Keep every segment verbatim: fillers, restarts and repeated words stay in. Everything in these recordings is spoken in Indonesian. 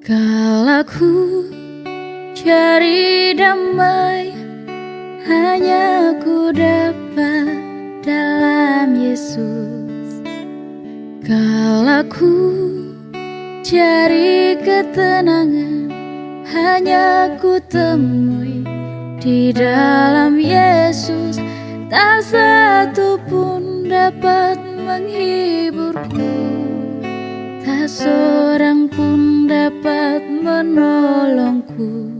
Kala ku cari damai, hanya ku dapat dalam Yesus. Kala ku cari ketenangan, hanya ku temui di dalam Yesus. Tak satu pun dapat menghiburku, tak seorang pun dapat menolongku.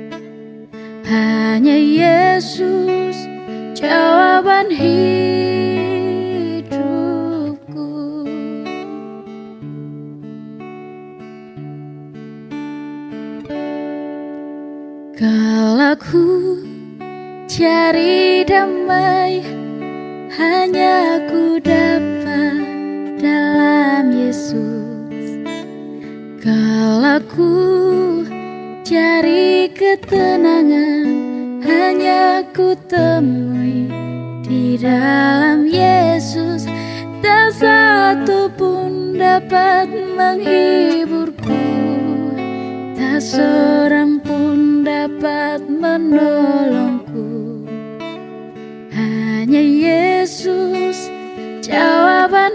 Hanya Yesus jawaban hidupku. Kala ku cari damai, hanya ku dapat dalam Yesus. Kala ku cari ketenangan, hanya ku temui di dalam Yesus. Tak satu pun dapat menghiburku, tak seorang pun dapat menolongku. Hanya Yesus jawaban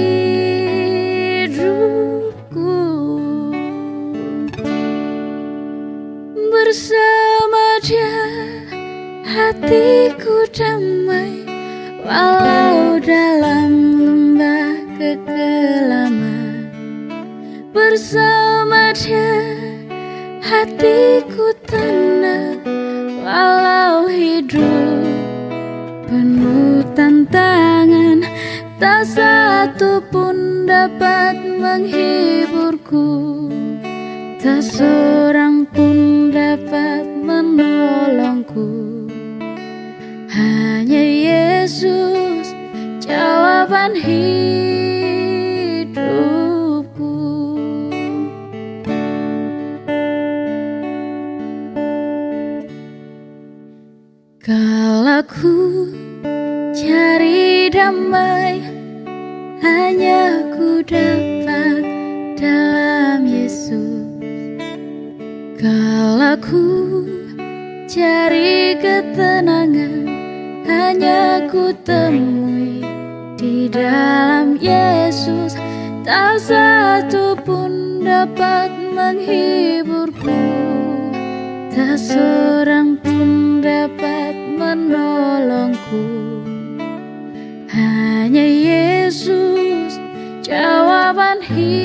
hidupku. Bersama Dia hatiku damai, walau dalam lembah kekelaman. Bersama Dia hatiku tenang, walau hidup penuh tantangan. Tak satu pun dapat menghiburku, tak seorang pun dapat menolongku. Hanya Yesus jawaban hidupku. Kala ku cari damai, hanya ku dapat dalam Yesus. Kala ku cari ketenangan, hanya ku temui di dalam Yesus. Tak satu pun dapat menghiburku, tak seorang pun dapat menolongku. Hanya Yesus jawaban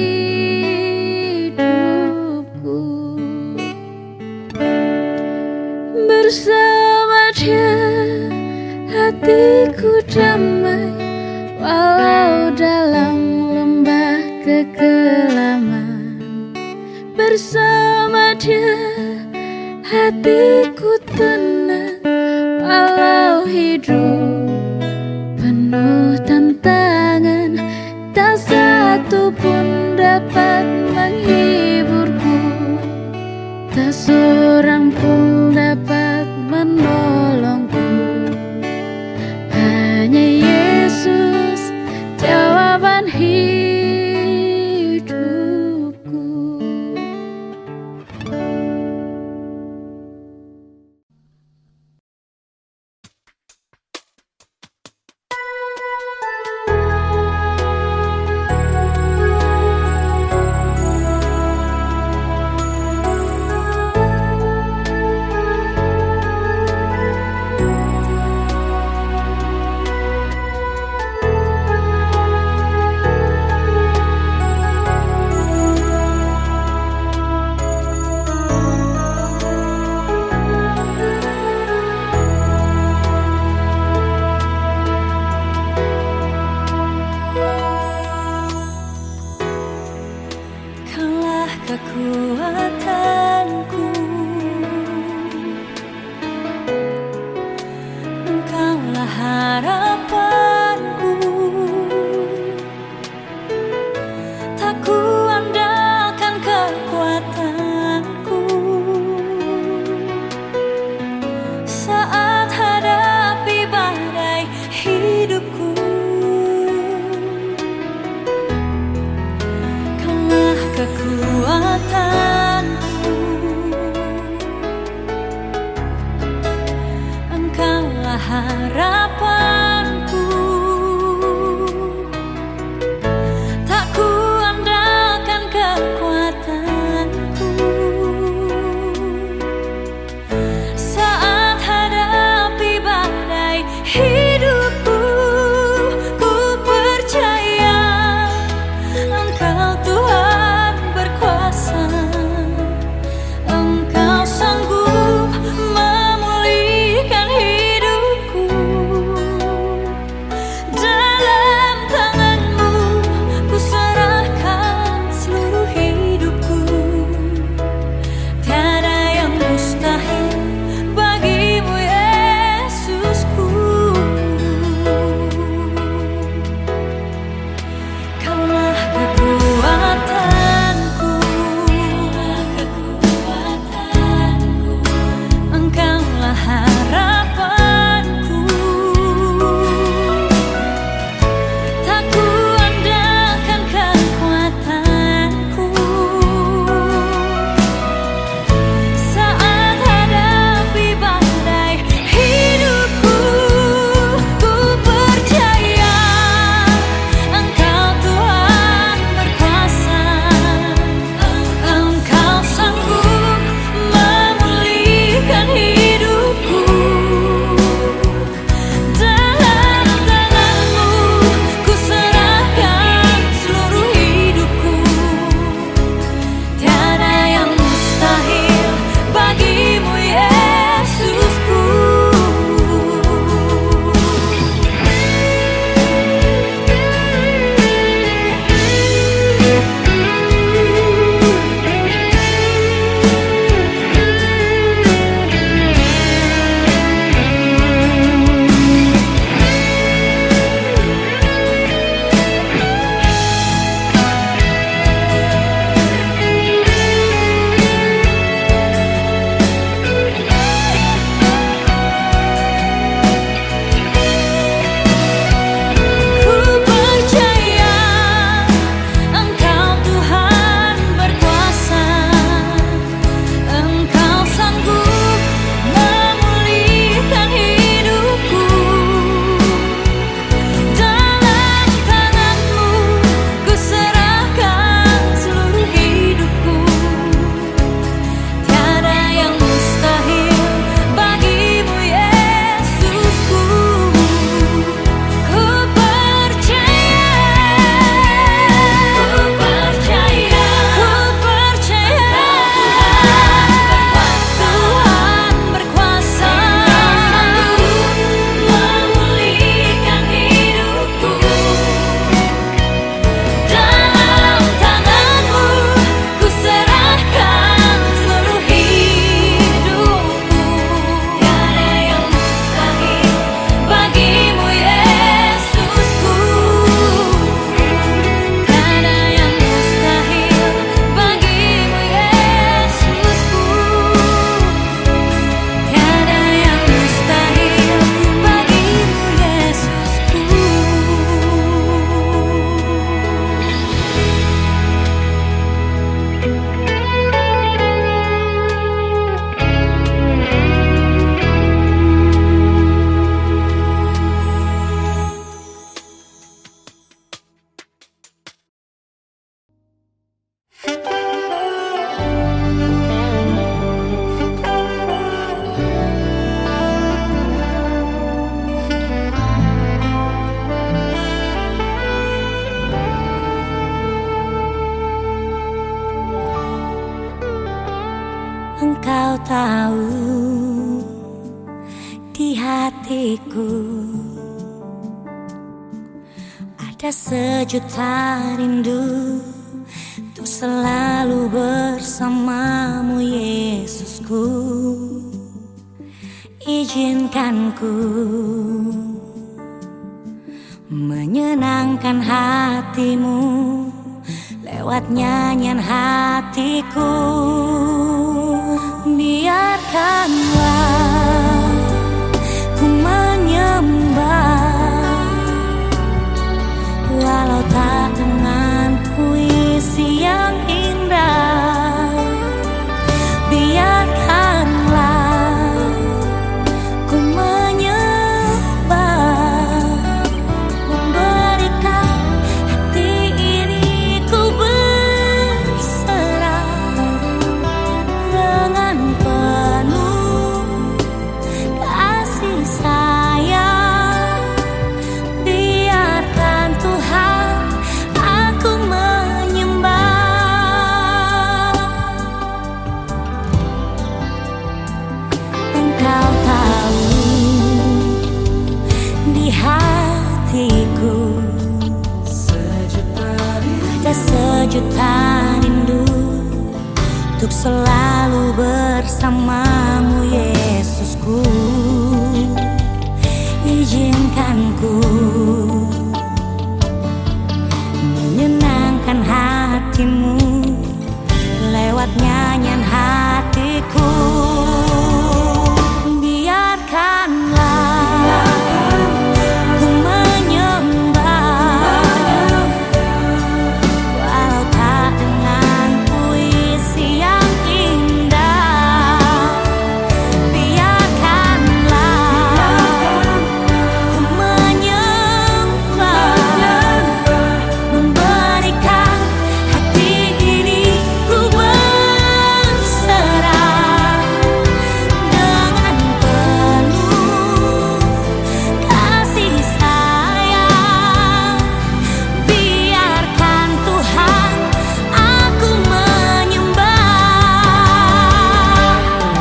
hidupku. Bersama Dia hatiku damai, walau dalam lembah kekelaman. Bersama Dia hatiku tenang, walau hidup penuh tantangan. Tak satu pun dapat menghiburku, tak seorang pun dapat menolongku. Hanya Yesus jawaban hidupku. Kekuatanku, Engkaulah harapanku. Tak ku andalkan kekuatanku saat hadapi badai hidupku. Kaulah kekuatanku, harapanku. Tak kuandalkan kekuatanku saat hadapi badai hidupku. Ku percaya Engkau Tuhan berkuasa. Engkau sanggup memulihkan hidupku. Dalam tangan-Mu ku serahkan seluruh hidupku. Tiada yang mustahil bagimu, Yesusku. Kaulah kekuatanku, Engkaulah harapanku. Tak kuandalkan kekuatanku saat hadapi badai hidupku. Ku percaya Engkau Tuhan berkuasa. Engkau sanggup memulihkan hidupku. Dalam tangan-Mu ku serahkan seluruh hidupku. Tiada yang mustahil bagimu, Yesusku. Ku percaya Engkau Tuhan berkuasa. Engkau sanggup memulihkan hidupku. Dalam tangan-Mu ku serahkan seluruh hidupku. Tiada yang mustahil bagimu, Yesusku. Ku percaya, ku percaya, ku percaya Tuhan berkuasa. Memulihkan hidupku. Dalam tangan-Mu ku serahkan seluruh hidupku. Tiada yang mustahil bagimu, Yesusku. Tiada yang mustahil bagimu, Yesusku. Tiada yang mustahil bagimu, Yesusku. Engkau tahu di hatiku ada sejuta rindu untuk selalu bersamamu, Yesusku. Izinkan ku menyenangkan hatimu lewat nyanyian hatiku. Biarkanlah ku menyembah walau tak dengan puisi yang indah. Biarkanlah ku menyembah bersamamu Yesusku. Izinkan ku menyenangkan hatimu lewat nyanyian hatiku. Biarkanlah ku menyembah, walau tak dengan puisi yang indah. Biarkanlah ku menyembah, memberikan hati ini ku berserah dengan penuh kasih sayang. Biarkan Tuhan aku menyembah.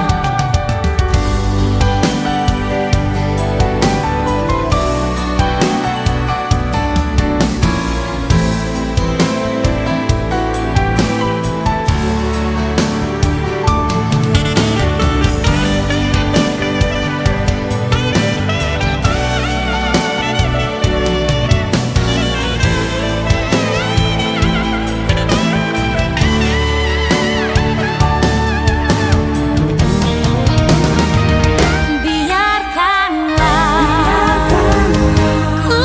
Biarkanlah ku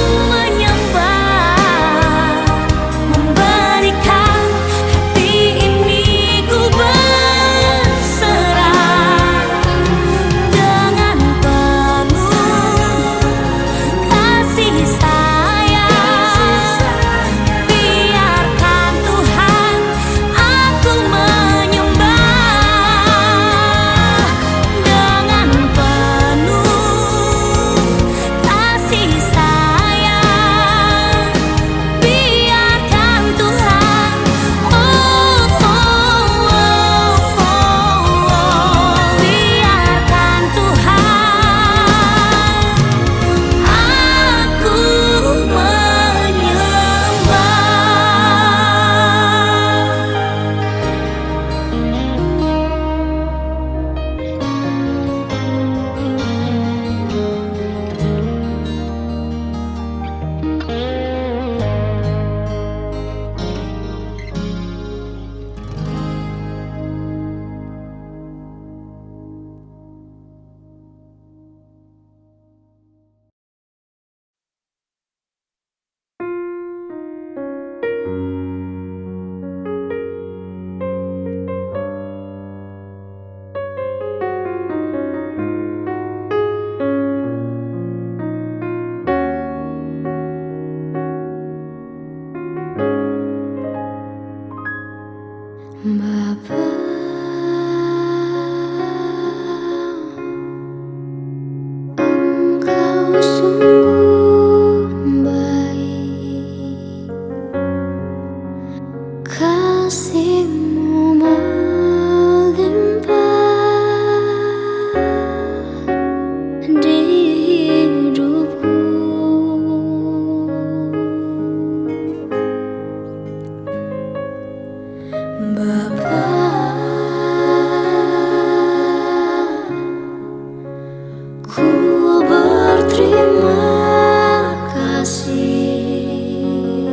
menyembah, memberikan hati ini ku berserah dengan penuh kasih sayang. Biarkan Tuhan aku menyembah dengan penuh kasih sayang. Biarkan Tuhan, oh, oh, oh, oh, biarkan Tuhan aku menyembah. Bapa, Engkau sungguh baik, kasih-Mu melimpah di hidupku. Bapa, ku berterima kasih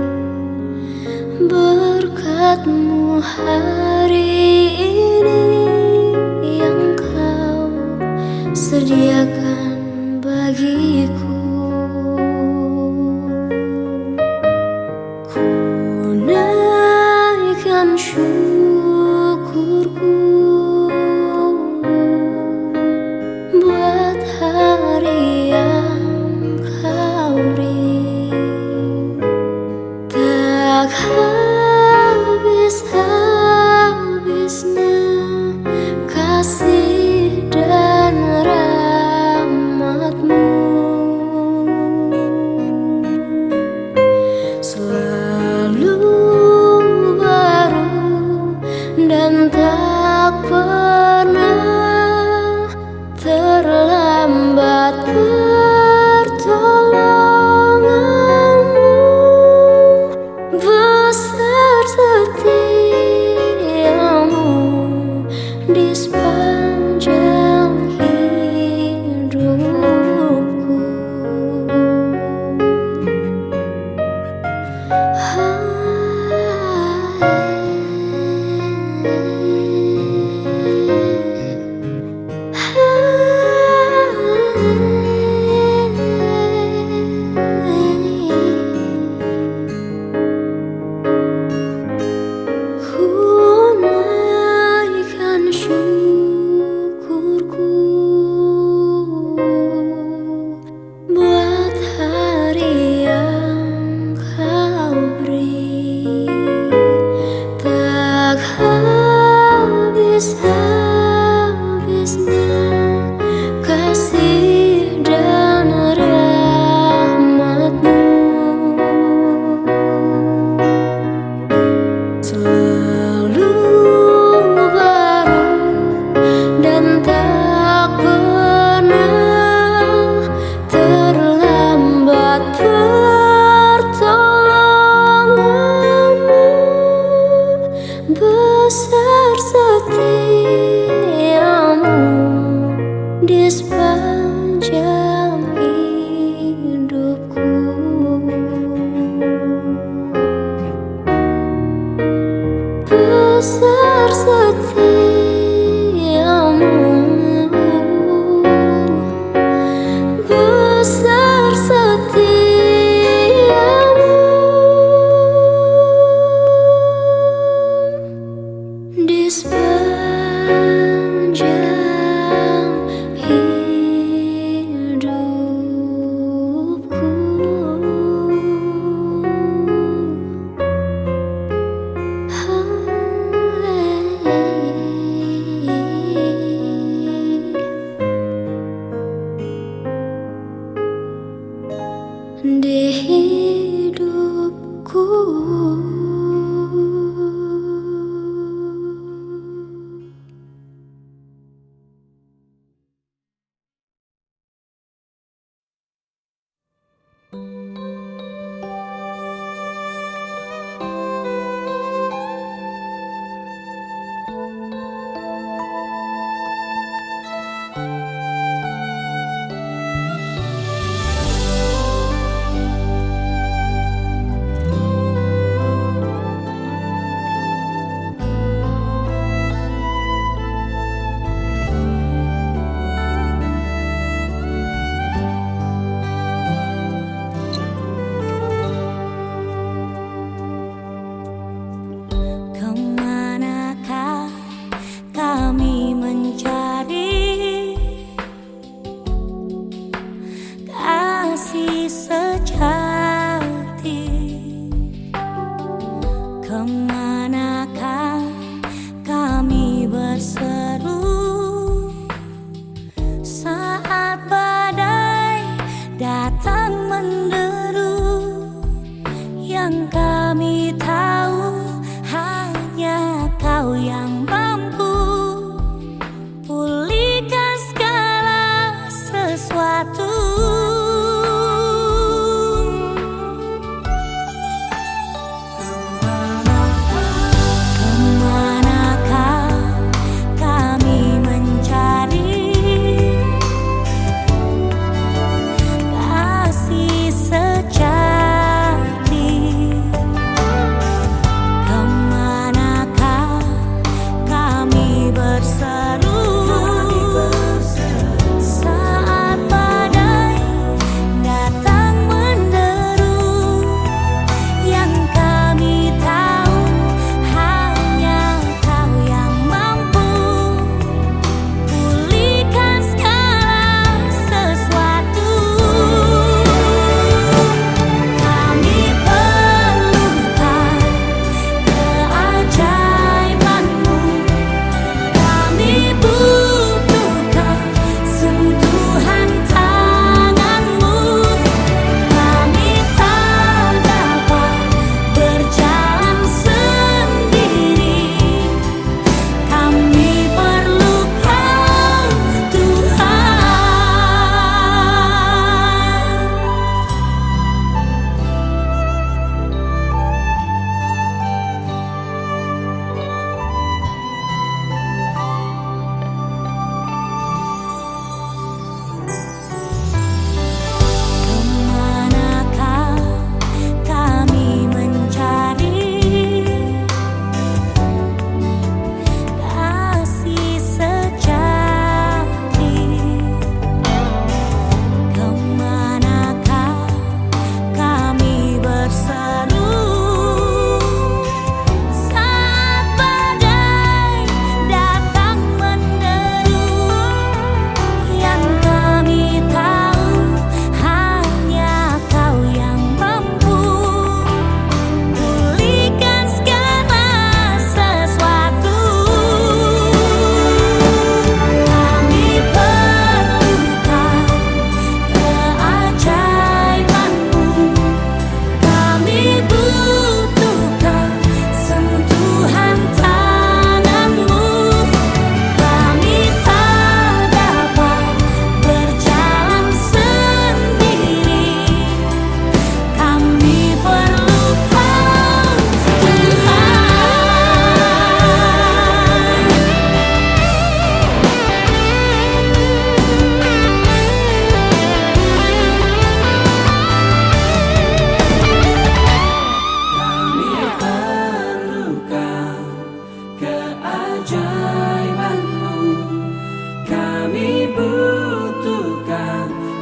berkat-Mu hari ini yang Kau sediakan bagiku. Ku naikkan syukurku buat hari yang Kau beri. Tak habis-habisnya kasih dan rahmat-Mu. sepanjang hidupku. Besar setiamu, besar setiamu di sepanjang hidupku. Di hidupku.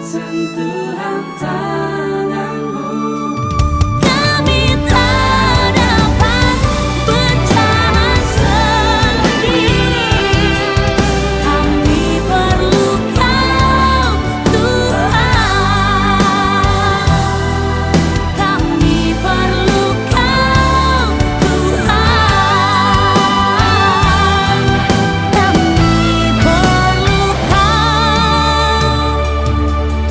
sentuhan tanganmu. Kami tak dapat berjalan sendiri. Kami perlu Kau, Tuhan. Kami perlu Kau, Tuhan. Kami perlu Kau,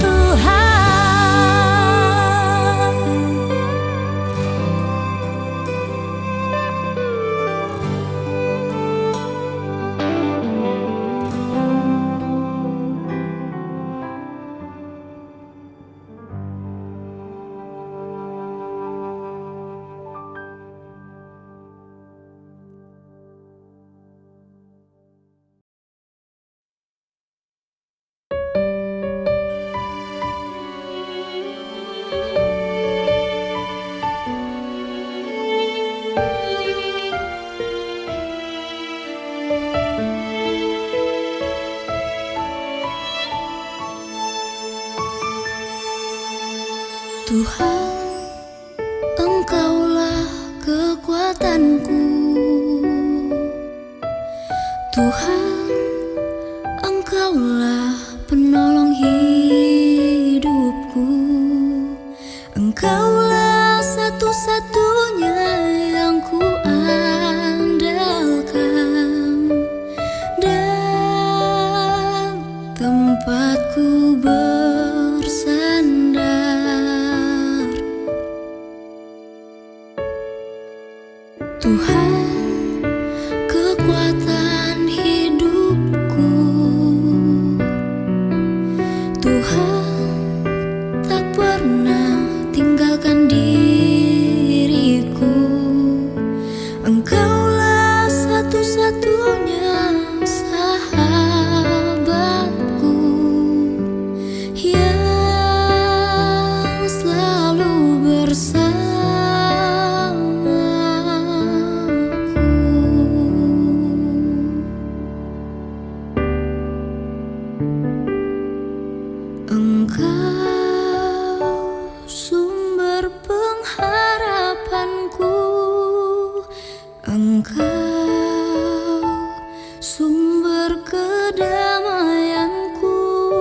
Tuhan, Engkaulah kekuatanku. Tuhan, Engkaulah penolong hidupku. Engkaulah satu-satunya yang ku andalkan dan tempatku bersandar. Tuhan, kekuatan hidupku. Tuhan, tak pernah tinggalkan diriku. Engkaulah satu-satunya sahabatku yang selalu bersama. Engkau sumber pengharapanku. Engkau sumber kedamaianku.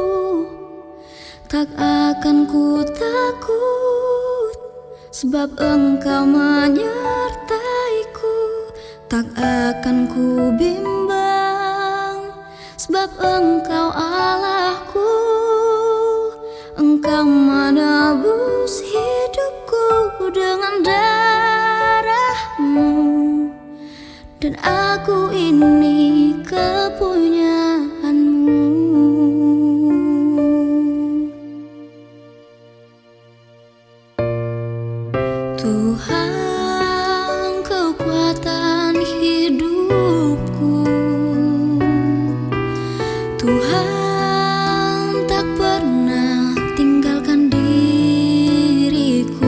Tak akan ku takut, sebab Engkau menyertaiku. Tak akan ku bimbang, sebab Engkau Allahku. Engkau menebus hidupku dengan darah-Mu, dan aku ini kepunyaan-Mu. Tuhan, kekuatan hidupku. Tuhan, tak pernah tinggalkan diriku.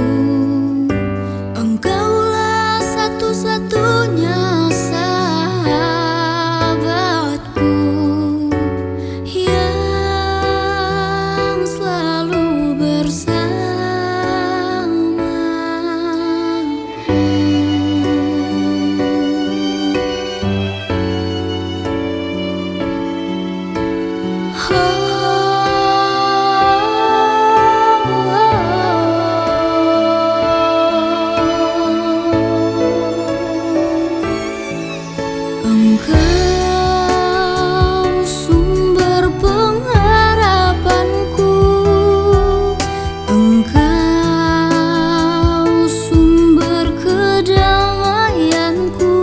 Engkaulah satu-satunya sahabatku yang selalu Engkau sumber pengharapanku. Engkau sumber kedamaianku.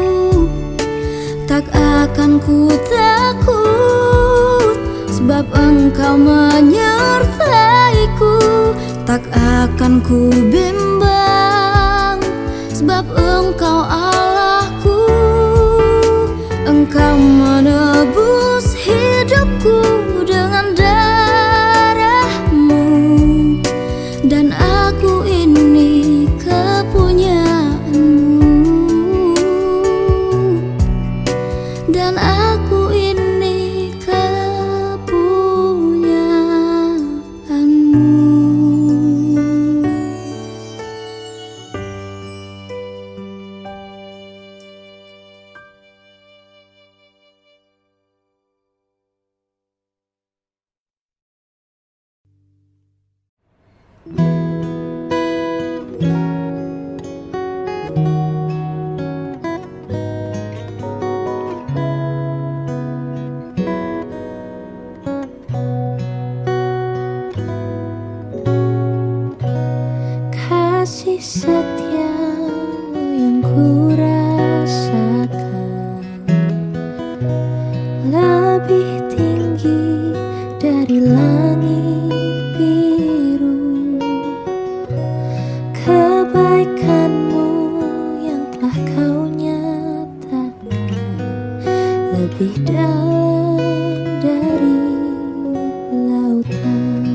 Tak akan ku takut, sebab Engkau menyertaiku. Tak akan ku bimbang, sebab Engkau Allahku. Engkau menebus hidupku dengan darah-Mu, dan aku ini kepunyaan-Mu, dan aku ini kepunyaan-Mu. kasih setiamu yang ku rasakan lebih tinggi dari langit biru. Kebaikanmu yang telah kau nyatakan lebih dalam dari lautan.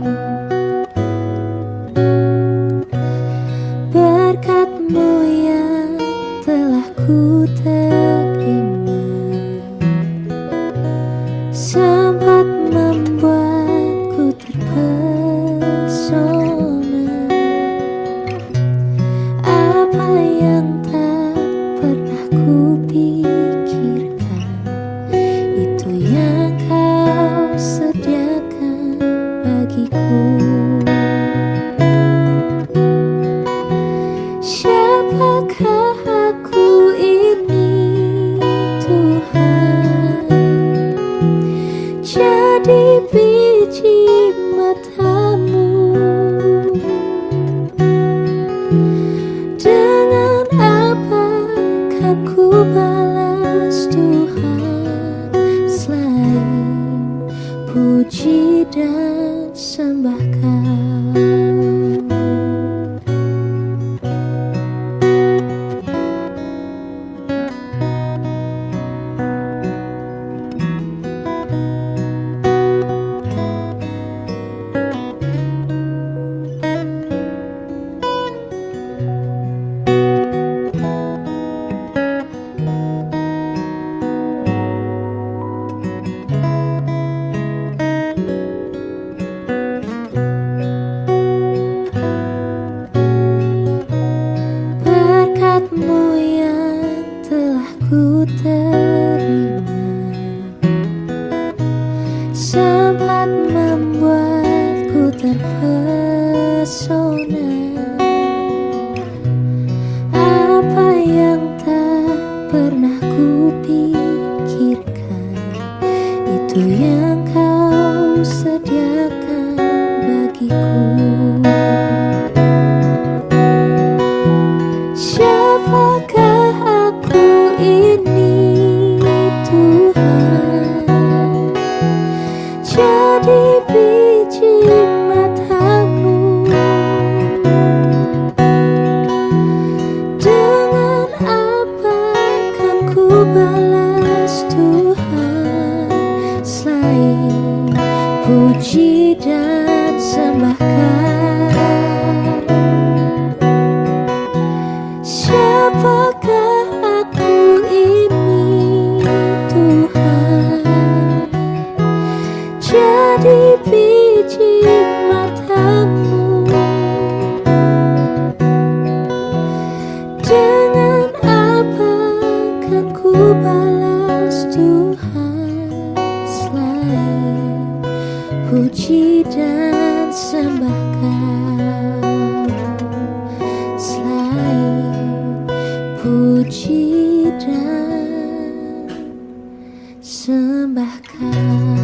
Berkat-Mu yang telah ku terima sempat membuatku terpesona. Apa yang tak pernah ku pikirkan, itu yang kau sediakan bagiku. Siapakah aku ini, Tuhan? Jadi biji mata-Mu. Dengan apa kan ku balas, Tuhan, selain puji dan sembah Kau. Berkat-Mu yang telah ku terima sempat membuatku terpesona. Apa yang tak pernah ku pikirkan, itu yang Kau sediakan bagiku. Siapakah aku ini, Tuhan? Jadi biji mata-Mu. Dengan apa kan ku balas, Tuhan, selain puji dan sembah Kau. Siapakah aku ini, Tuhan? Jadi biji mata-Mu. Dengan apa kan ku balas, Tuhan, selain puji dan sembah Kau, selain puji dan sembah Kau.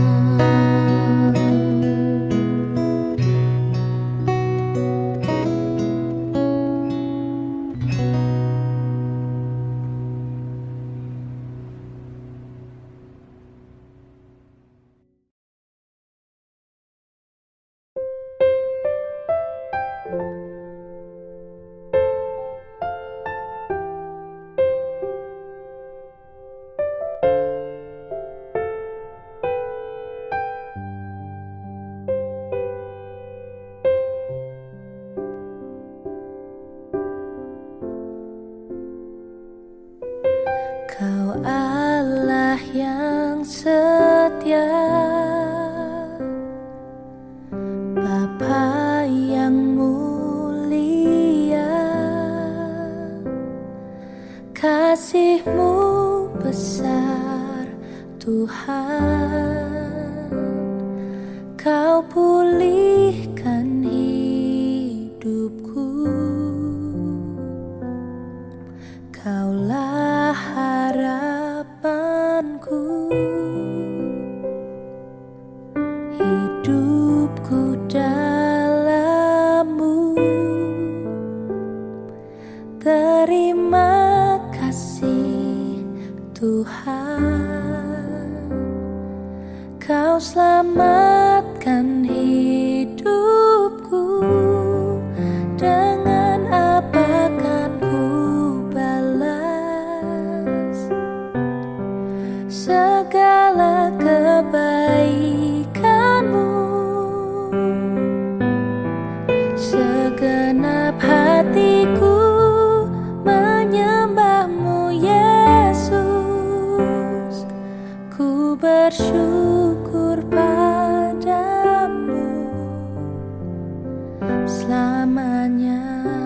selamanya.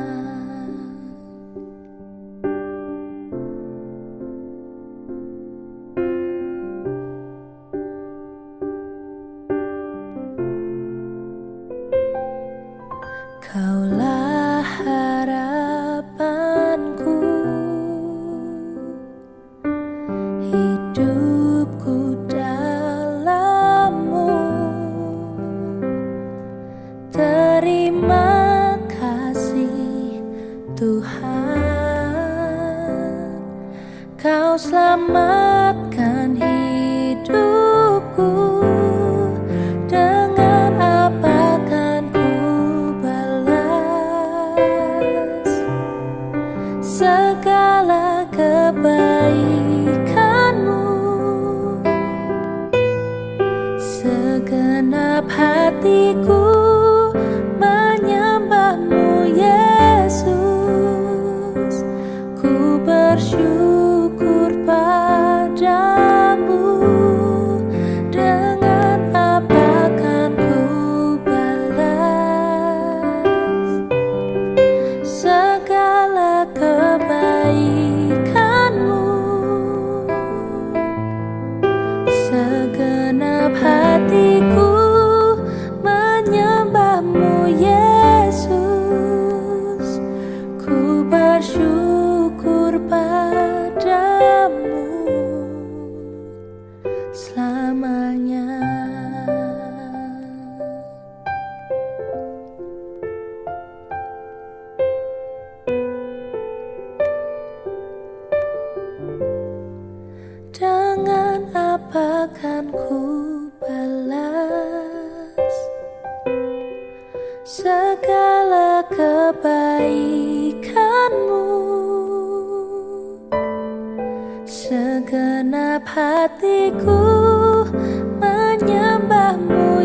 Kaulah harapanku, hidupku dalam-Mu. Terima kasih Tuhan, Kau selamatkan hidupku. Dengan apa kan ku balas segala kebaikan-Mu? Segenap hatiku menyembah-Mu, Yesus. Ku bersyukur padamu. Dengan apa kan ku balas segala kebaikan-Mu? Segenap hatiku menyembah-Mu, Yesus. Ku bersyukur padamu selamanya. Dengan apa kan ku balas segala kebaikan-Mu? Segenap hatiku menyembah-Mu,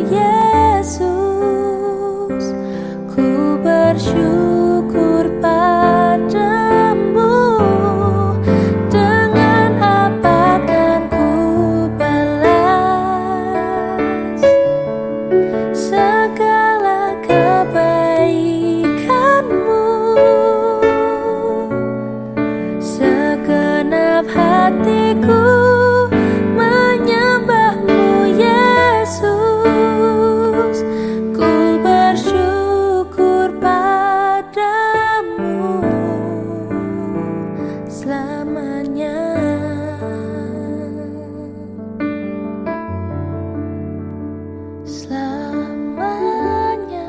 Yesus. Ku bersyukur padamu. Dengan apa kan ku balas segala kebaikan-Mu? Segenap hatiku menyembah-Mu, Yesus. Ku bersyukur padamu selamanya. Selamanya.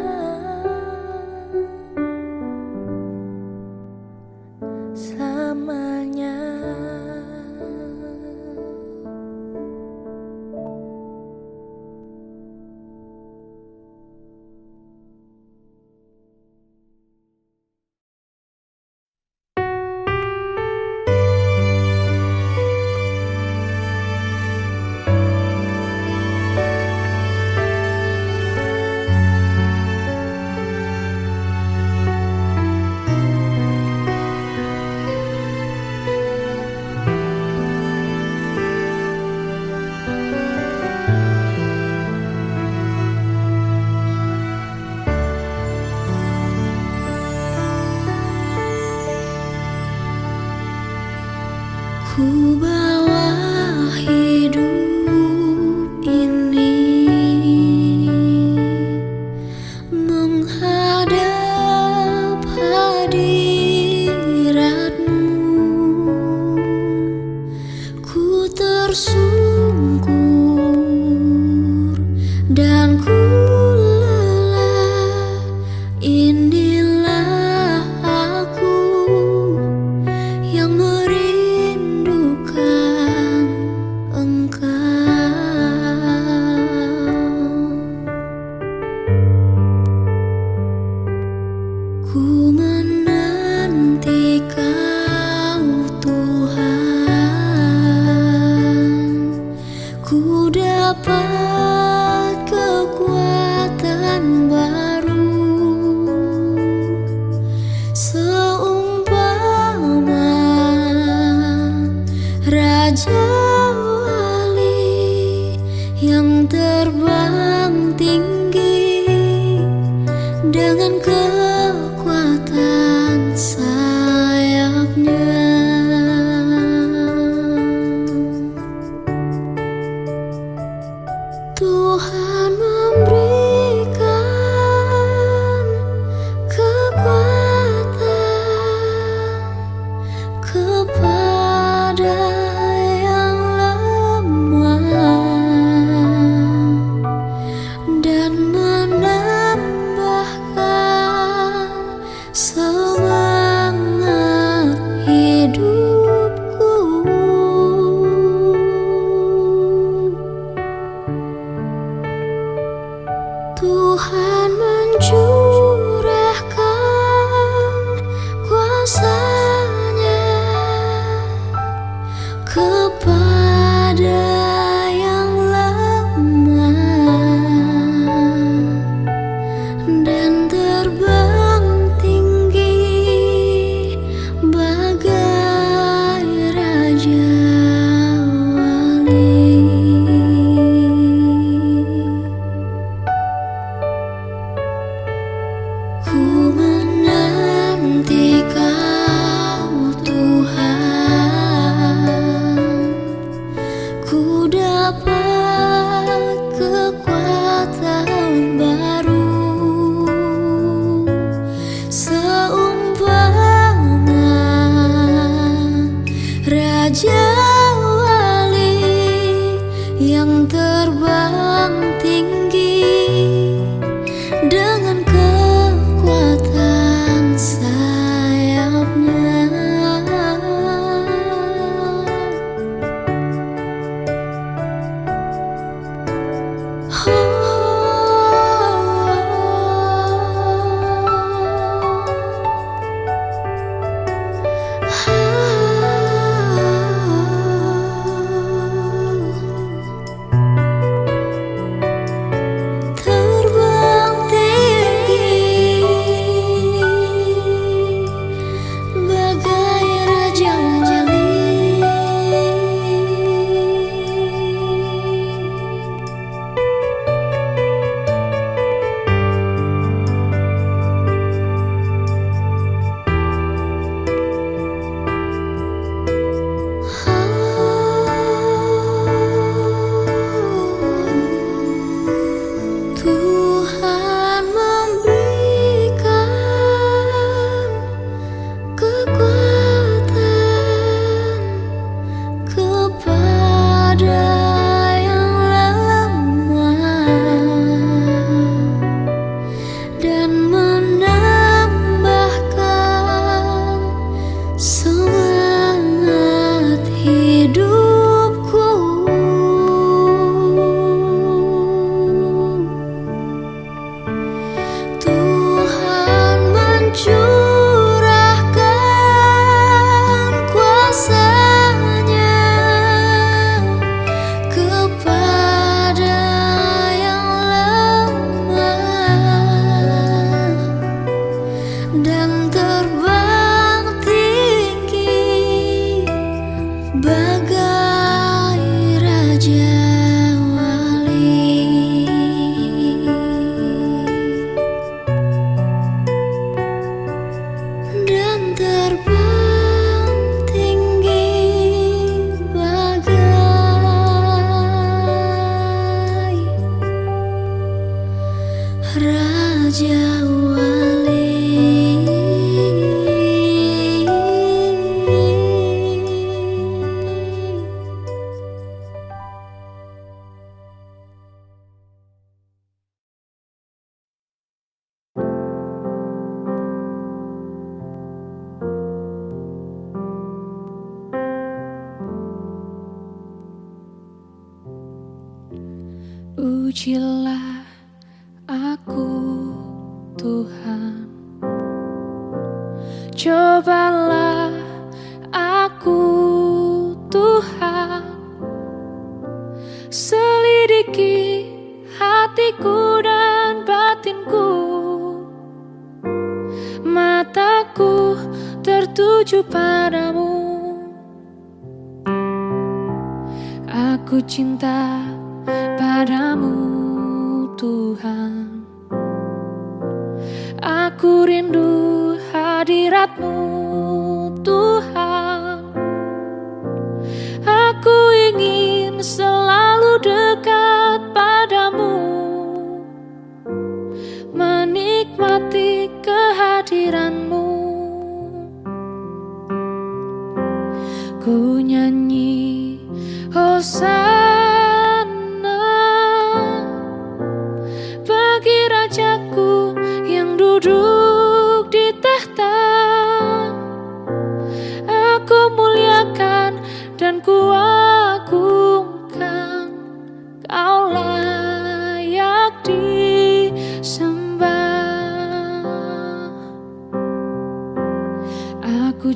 Selamanya. Ku bawa hidup ini menghadap hadirat-Mu. Ku tersungkur dan ku lelah. Inilah aku yang merindukan Raja Wali yang terbang tinggi dengan kekuatan Tuhan mencurahkan kuasa-Nya kepada yang lemah dan terbang tinggi bagai Raja Wali. Ku menanti Kau Tuhan, ku dapat kekuatan baru seumpama Raja Wali yang terbang tinggi dengan kekuatan sayapnya. Terbang tinggi bagai Raja Wali. Tuhan memberikan kekuatan kepada yang lemah dan menambahkan semangat hidupku. Tuhan mencurahkan kuasa-Nya kepada yang lemah dan terbang tinggi bagai Raja Wali. Dan terbang tinggi bagai Raja Wali. Ujilah aku, Tuhan, cobalah aku, Tuhan, selidiki hatiku dan batinku, mataku tertuju padamu. Aku cinta padamu, Tuhan. Aku rindu hadirat-Mu, Tuhan. Aku ingin selalu dekat padamu, menikmati kehadiran-Mu. Ku nyanyi Hosana bagi Rajaku yang duduk di tahta. Aku muliakan dan ku agungkan, Kau layak disembah.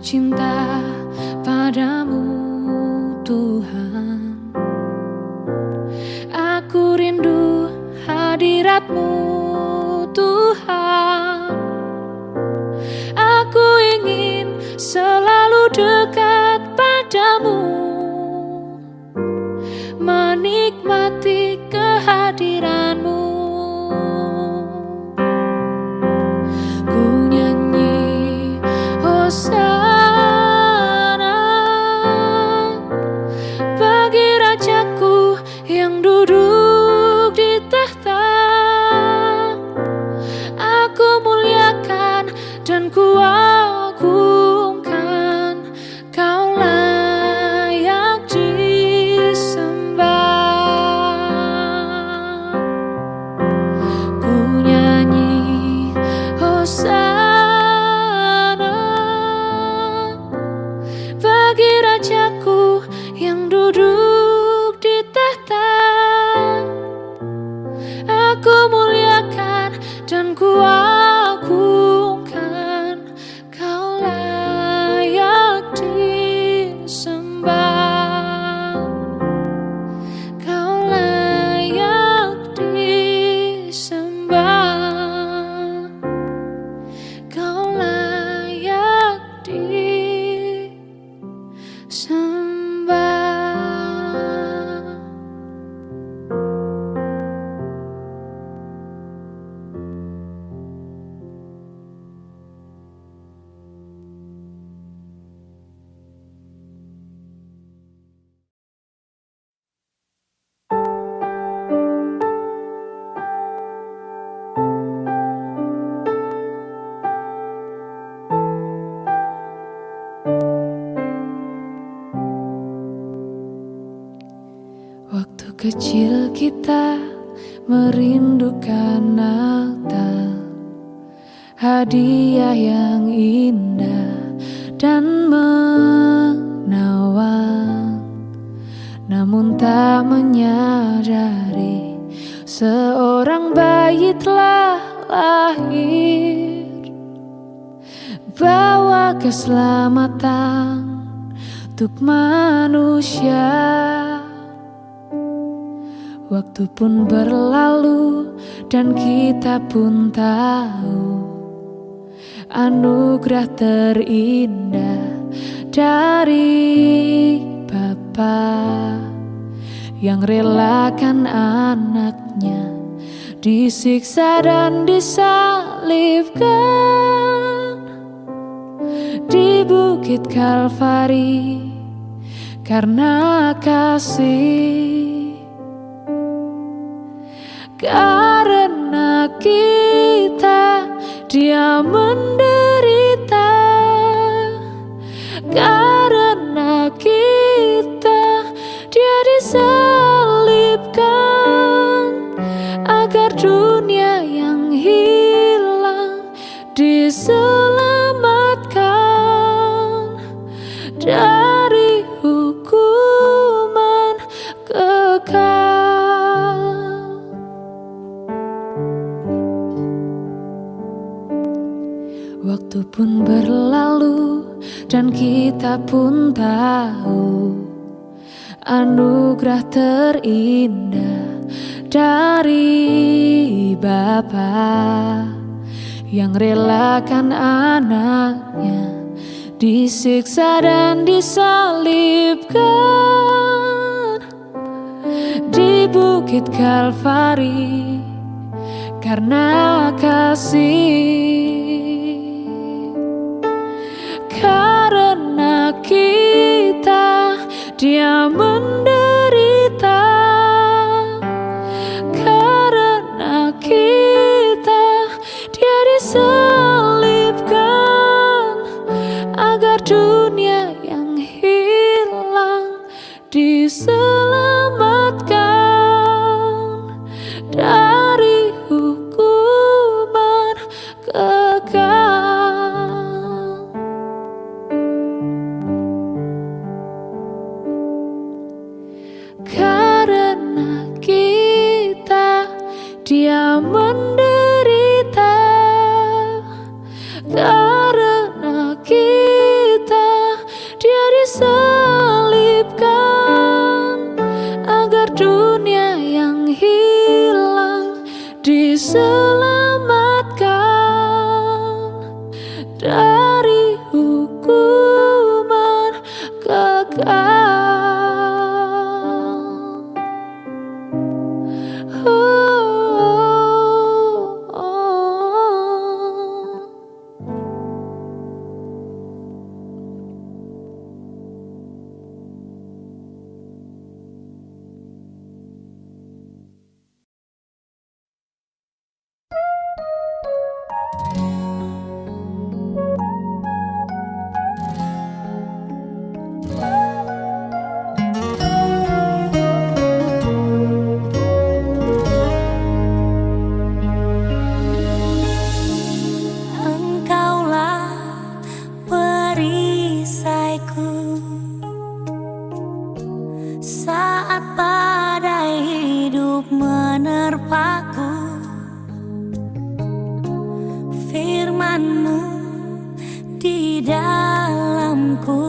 cinta padamu Tuhan. Aku rindu hadirat-Mu Tuhan. Aku ingin selalu dekat padamu, menikmati kehadiran-Mu. Ku nyanyi Hosana bagi Rajaku yang duduk di tahta. Aku muliakan dan ku agungkan, Kau layak disembah. Ku nyanyi Hosana bagi Rajaku yang duduk di tahta. Aku muliakan dan ku agungkan, Kau layak disembah. Kau layak disembah. Kau layak disembah. Waktu kecil kita merindukan Natal, hadiah yang indah dan menawan. Namun tak menyadari seorang bayi telah lahir, bawa keselamatan untuk manusia. Waktu pun berlalu dan kita pun tahu anugerah terindah dari Bapa yang relakan anaknya disiksa dan disalibkan di Bukit Kalvari karena kasih. Karena kita Dia menderita, karena kita Dia disalibkan, agar dunia yang hilang diselamatkan dari hukuman kekal. Waktu pun berlalu dan kita pun tahu anugerah terindah dari Bapa yang relakan anaknya disiksa dan disalibkan di Bukit Kalvari karena kasih. Karena kita Dia menderita, karena kita Dia disalibkan, agar dunia yang hilang diselamatkan dari hukuman kekal. Karena kita Dia menderita, firman-Mu di dalamku,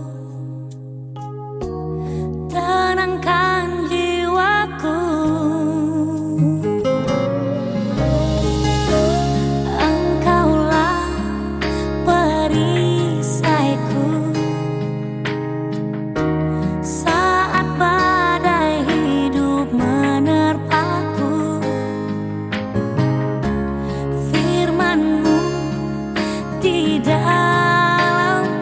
tenangkan jiwaku. Engkaulah perisaiku saat badai hidup menerpaku. Firman-Mu di dalam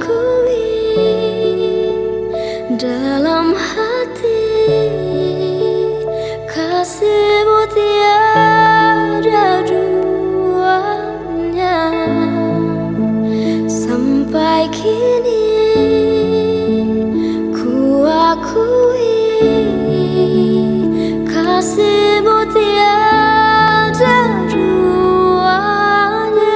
akui dalam hati kasihmu tiada duanya. Sampai kini ku akui kasihmu tiada duanya.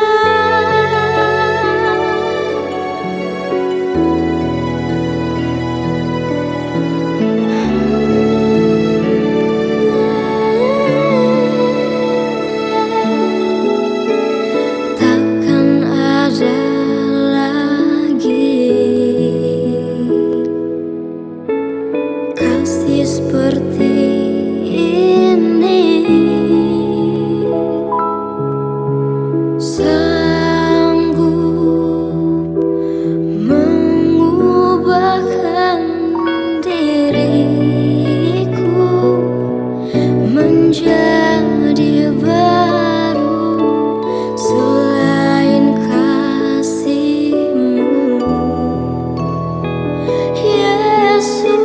Takkan ada lagi kasih seperti ini. Sanggup mengubahkan diriku menjadi baru selain kasihmu, Yesus.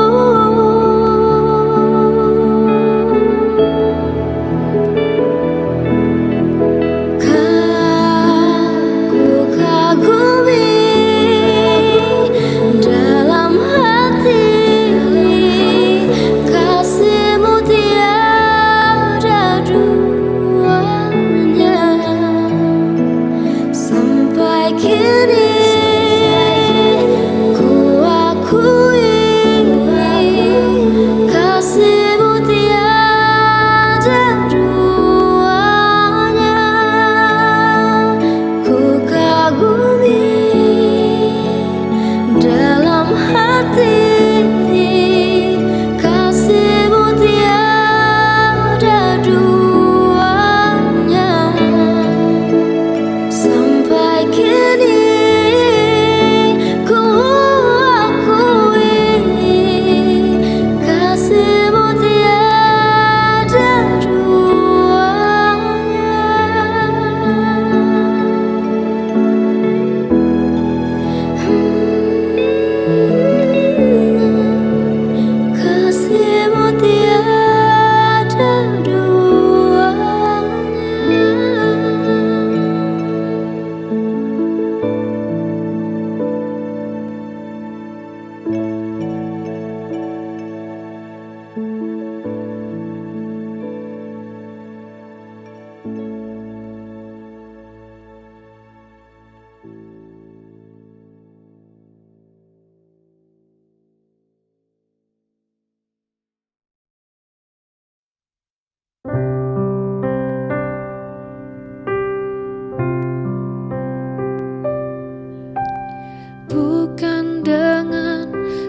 Bukan dengan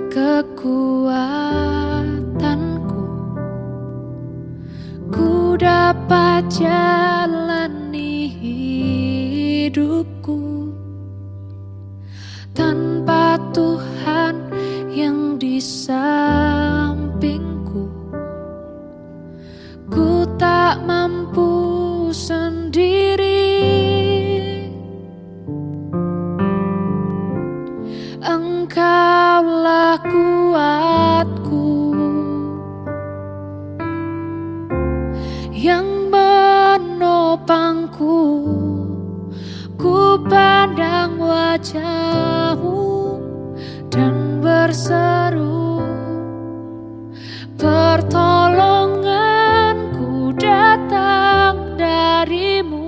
kekuatanku ku dapat jalani hidupku tanpa Tuhan yang di sampingku. Ku tak mampu sendiri. Engkaulah kuatku yang menopangku. Ku pandang wajah-Mu dan berseru, pertolonganku datang dari-Mu.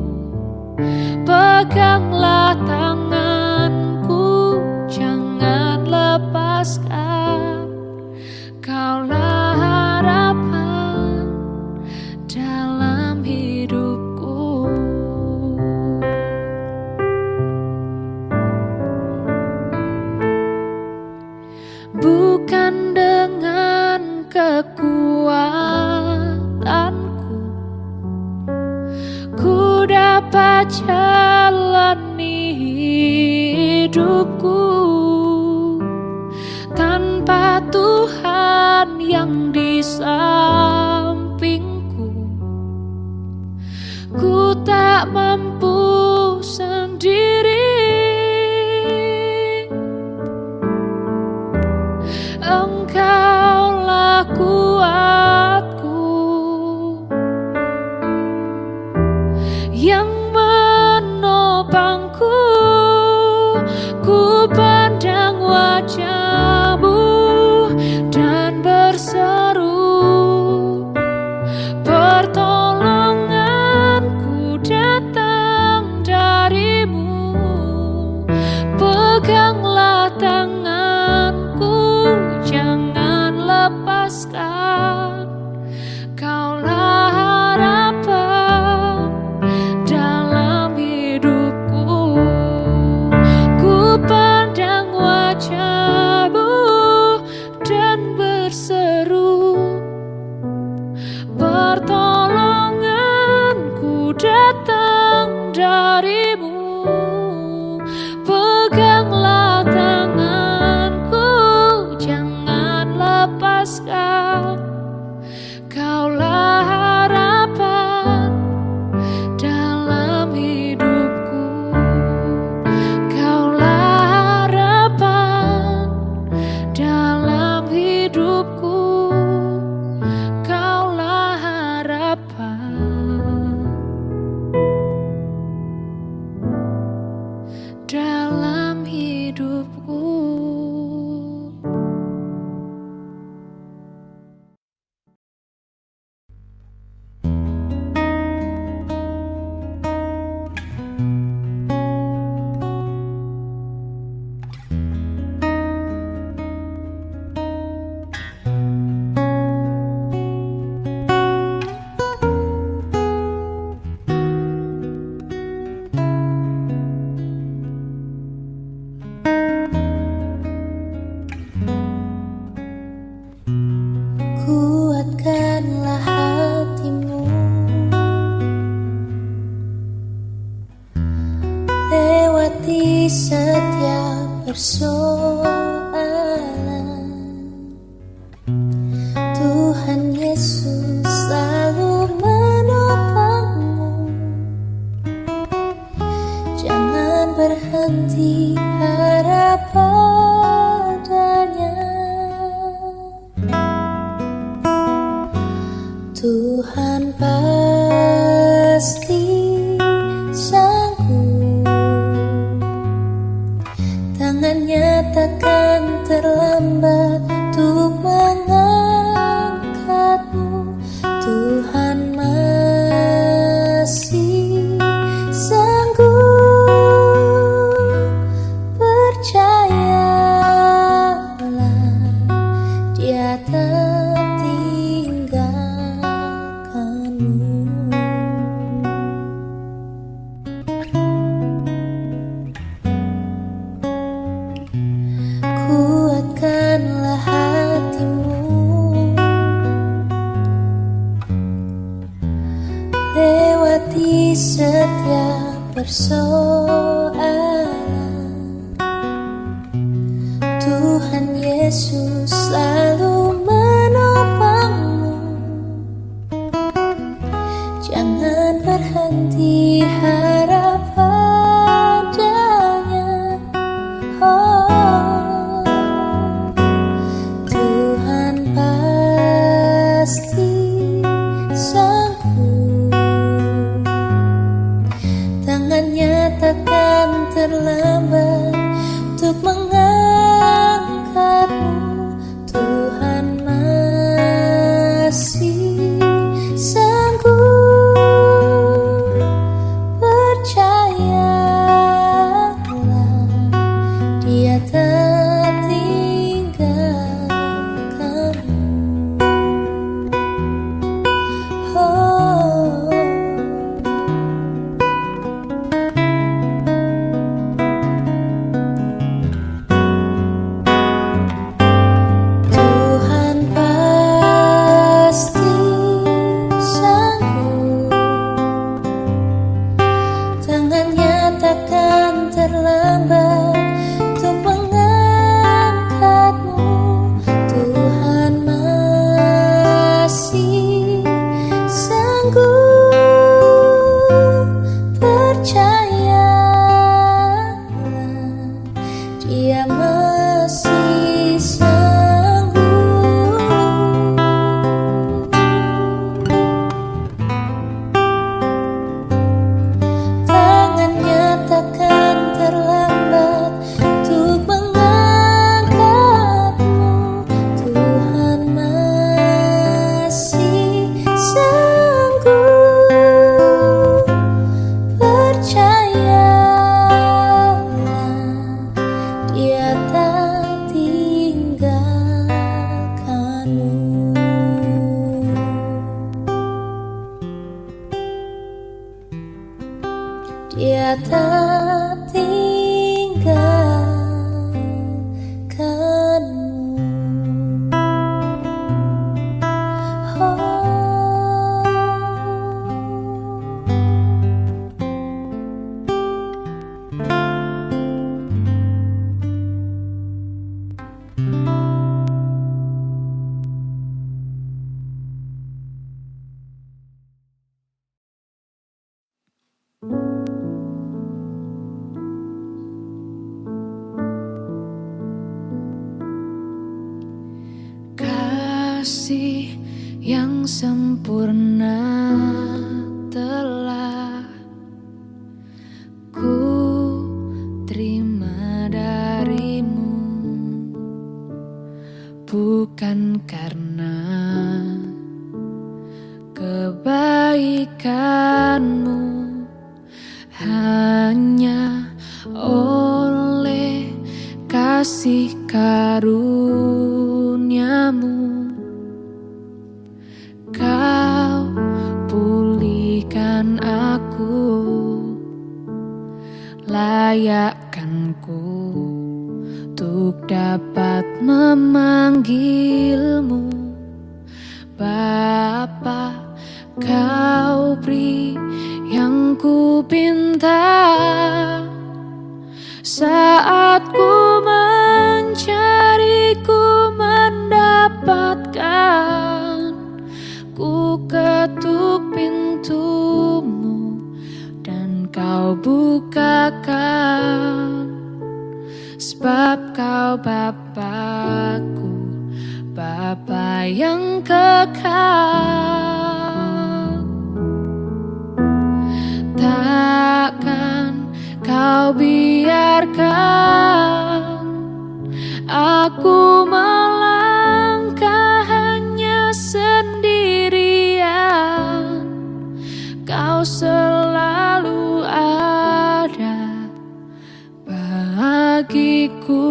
Peganglah tanganku, jangan lepaskan. Kaulah harapan dalam hidupku. Bukan dengan kekuatanku ku dapat jalani hidupku tanpa Tuhan yang di sampingku. Ku tak mampu sendiri. wajah-Mu dan berseru, pertolonganku datang dari-Mu. Peganglah tanganku, jangan lepaskan. Kaulah harapan dalam hidupku. Ku pandang wajah-Mu dan berseru, pertolonganku datang dari-Mu. Peganglah tanganku, jangan lepaskan. Kaulah harapan dalam hidupku. Kaulah harapan dalam hidupku. Kaulah harapan dalam hidupku. Kuatkanlah hatimu, lewati setiap persoalan. Tuhan Yesus selalu menopangmu. Jangan berhenti harap padanya. Tuhan pasti sanggup, tangannya takkan terlambat untuk mengangkatmu. Tuhan masih sanggup, percayalah Dia tak tinggalkanmu. Kuatkanlah hatimu, lewati setiap persoalan. Tuhan Yesus selalu menopangmu. Jangan berhenti harap padanya. Oh, Tuhan pasti sanggup, tangannya takkan terlambat untuk mengangkatmu. Tuhan masih sanggup, percayalah Dia tak tinggalkanmu. Oh, Tuhan pasti sanggup, tangannya takkan terlambat untuk mengangkatmu. Tuhan masih sanggup, percayalah Dia masih sanggup. Tangannya takkan terlambat untuk mengangkat dia tak tinggalkanmu. Dia tak tinggalkanmu. Oh. Kasih yang sempurna telah ku terima darimu, bukan karena kebaikanmu, hanya oleh kasih karuniamu Kau pulihkan aku, layakkanku untuk dapat memanggilmu Bapa. Kau beri yang ku pinta saat ku mencari, ku mendapatkan. Ku ketuk pintumu dan kau bukakan, sebab kau Bapakku, Bapa yang kekal. Takkan kau biarkan aku melangkah hanya sendirian. Kau selalu ada bagiku,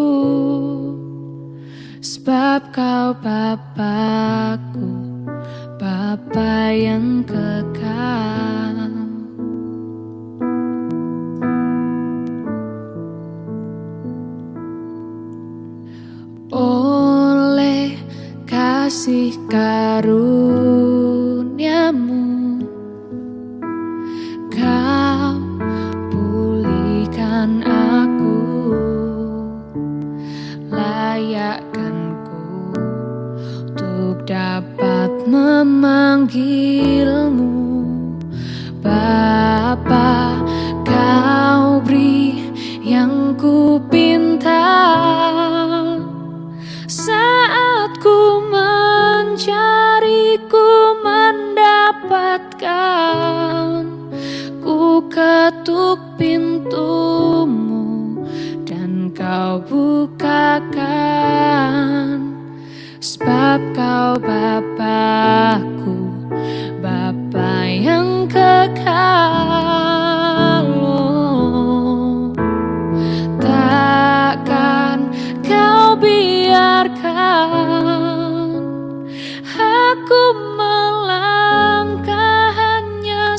sebab kau Bapakku, Bapa yang kekal. Oleh kasih karuniamu, kau pulihkan aku, layakkanku untuk dapat memanggilmu Bapa. Kau beri yang ku pinta saat ku mencari, ku mendapatkan. Ku ketuk pintumu dan kau bukakan, sebab kau Bapakku, Bapa yang kekal. Oh, takkan kau biarkan aku melangkah hanya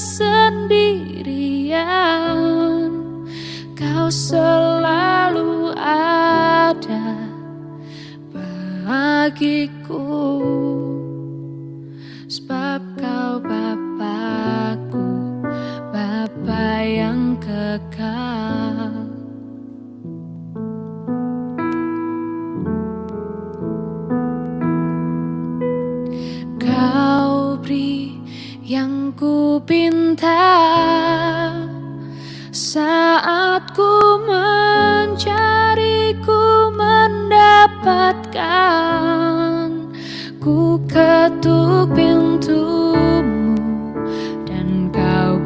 sendirian. Kau selalu ada bagiku, sebab kau Bapakku, Bapa yang kekal. Kau beri yang ku pinta saat ku mencari, ku mendapatkan. Ku ketuk pintumu dan kau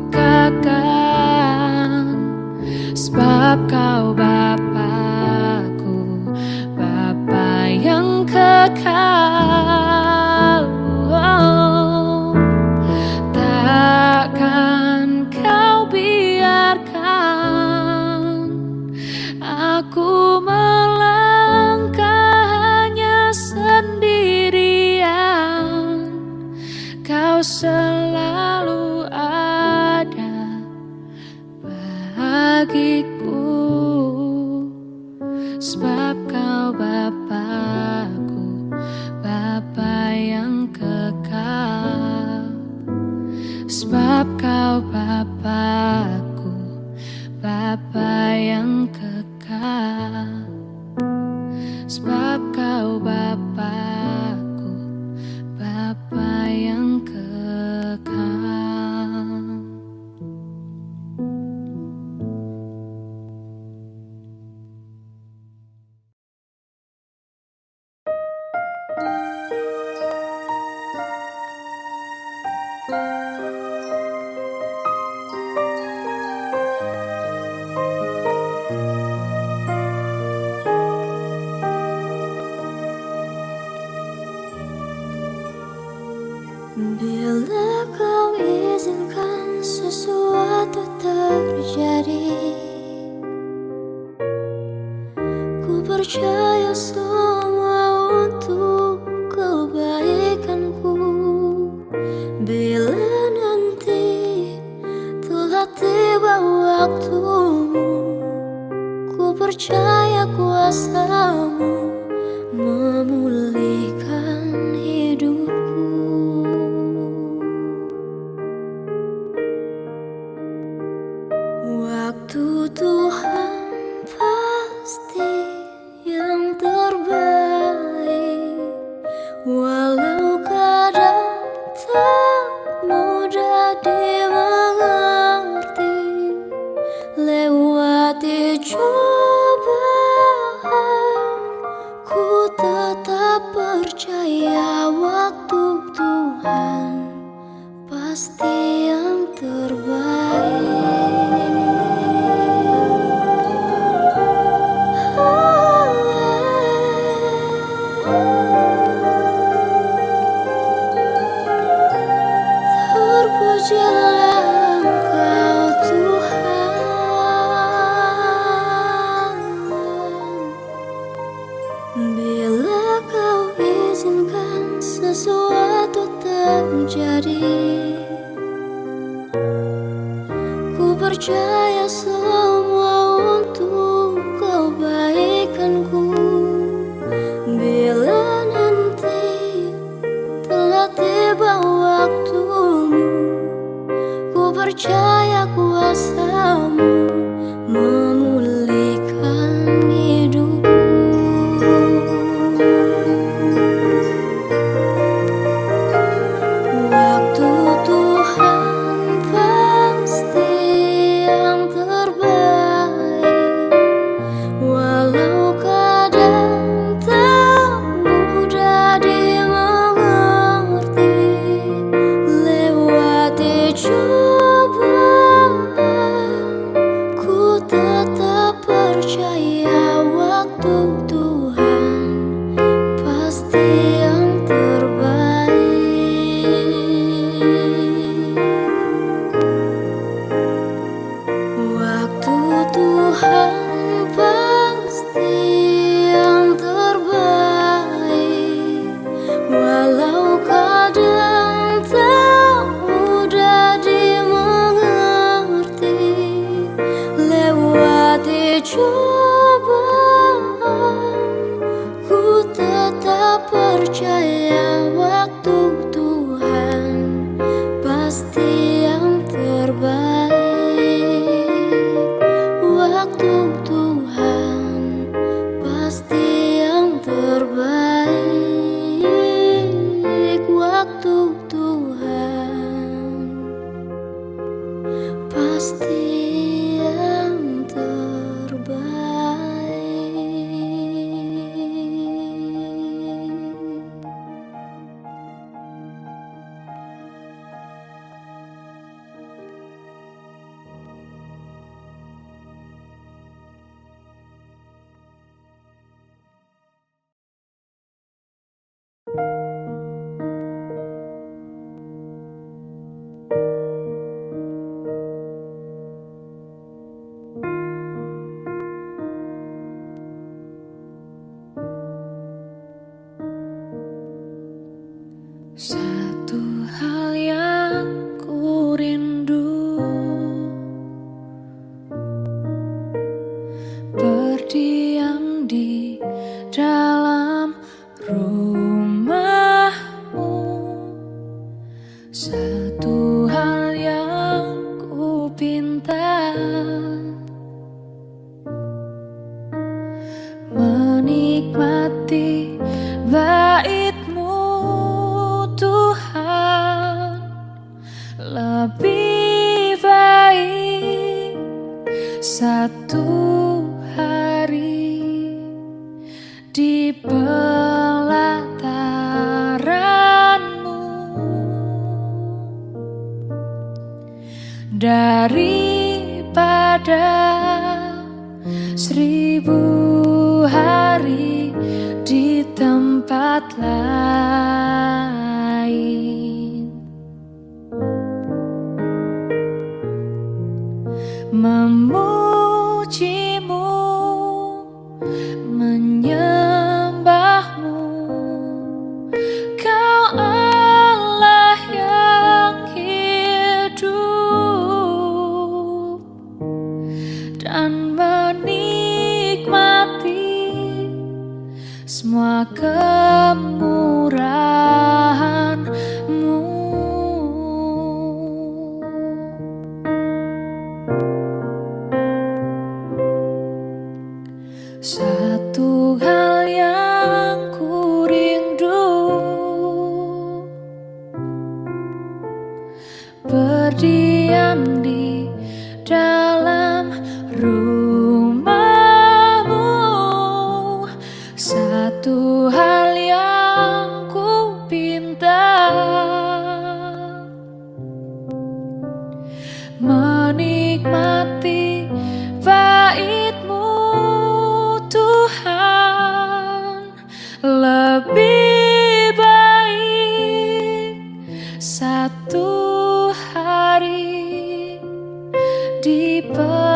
bukakan, sebab kau Bapakku, Bapa yang kekal. Oh, takkan kau biarkan aku melangkah sebab kau Bapakku, Bapa yang kekal. Sebab kau Bapakku, Bapa yang kekal. Sebab kau Bapakku, Bapa yang kekal. Bila kau izinkan sesuatu terjadi, ku percaya semua untuk kebaikanku. Bila nanti telah tiba waktumu, ku percaya kuasamu memulihkan hidupku. Waktu Tuhan pasti yang terbaik, walau kadang tak mudah dimengerti. Lewati cobaan, ku tetap percaya waktu Tuhan pasti yang terbaik. Terpujilah Engkau Tuhan, bila Kau izinkan sesuatu terjadi. Ku percaya semua untuk kebaikanku. Bila nanti telah tiba waktumu, ku percaya kuasamu memulihkan hidupku. Waktu Tuhan pasti yang terbaik, walau kadang tak mudah dimengerti. Lewati cobaan, ku tetap percaya waktu Tuhan pasti yang terbaik. Waktu Tuhan pasti yang terbaik, walau kadang tak mudah dimengerti. Lewati cobaan, ku tetap percaya waktu Tuhan pasti yang terbaik. Waktu Tuhan pasti yang terbaik. Waktu Tuhan pasti yang terbaik. Satu hal yang ku rindu, berdiam di dalam rumahmu. Satu hal yang ku pinta, menikmati bait-Mu Tuhan. Lebih baik satu hari di pelataran-Mu daripada seribu hari di tempat lain. Memuji-Mu, menyembah-Mu, Kau Allah yang hidup, dan menikmati semua kemurahan-Mu. Satu hal yang ku rindu, berdiam di dalam rumah-Mu. Satu hal yang ku pinta, menikmati bait-Mu Tuhan. Lebih baik satu hari di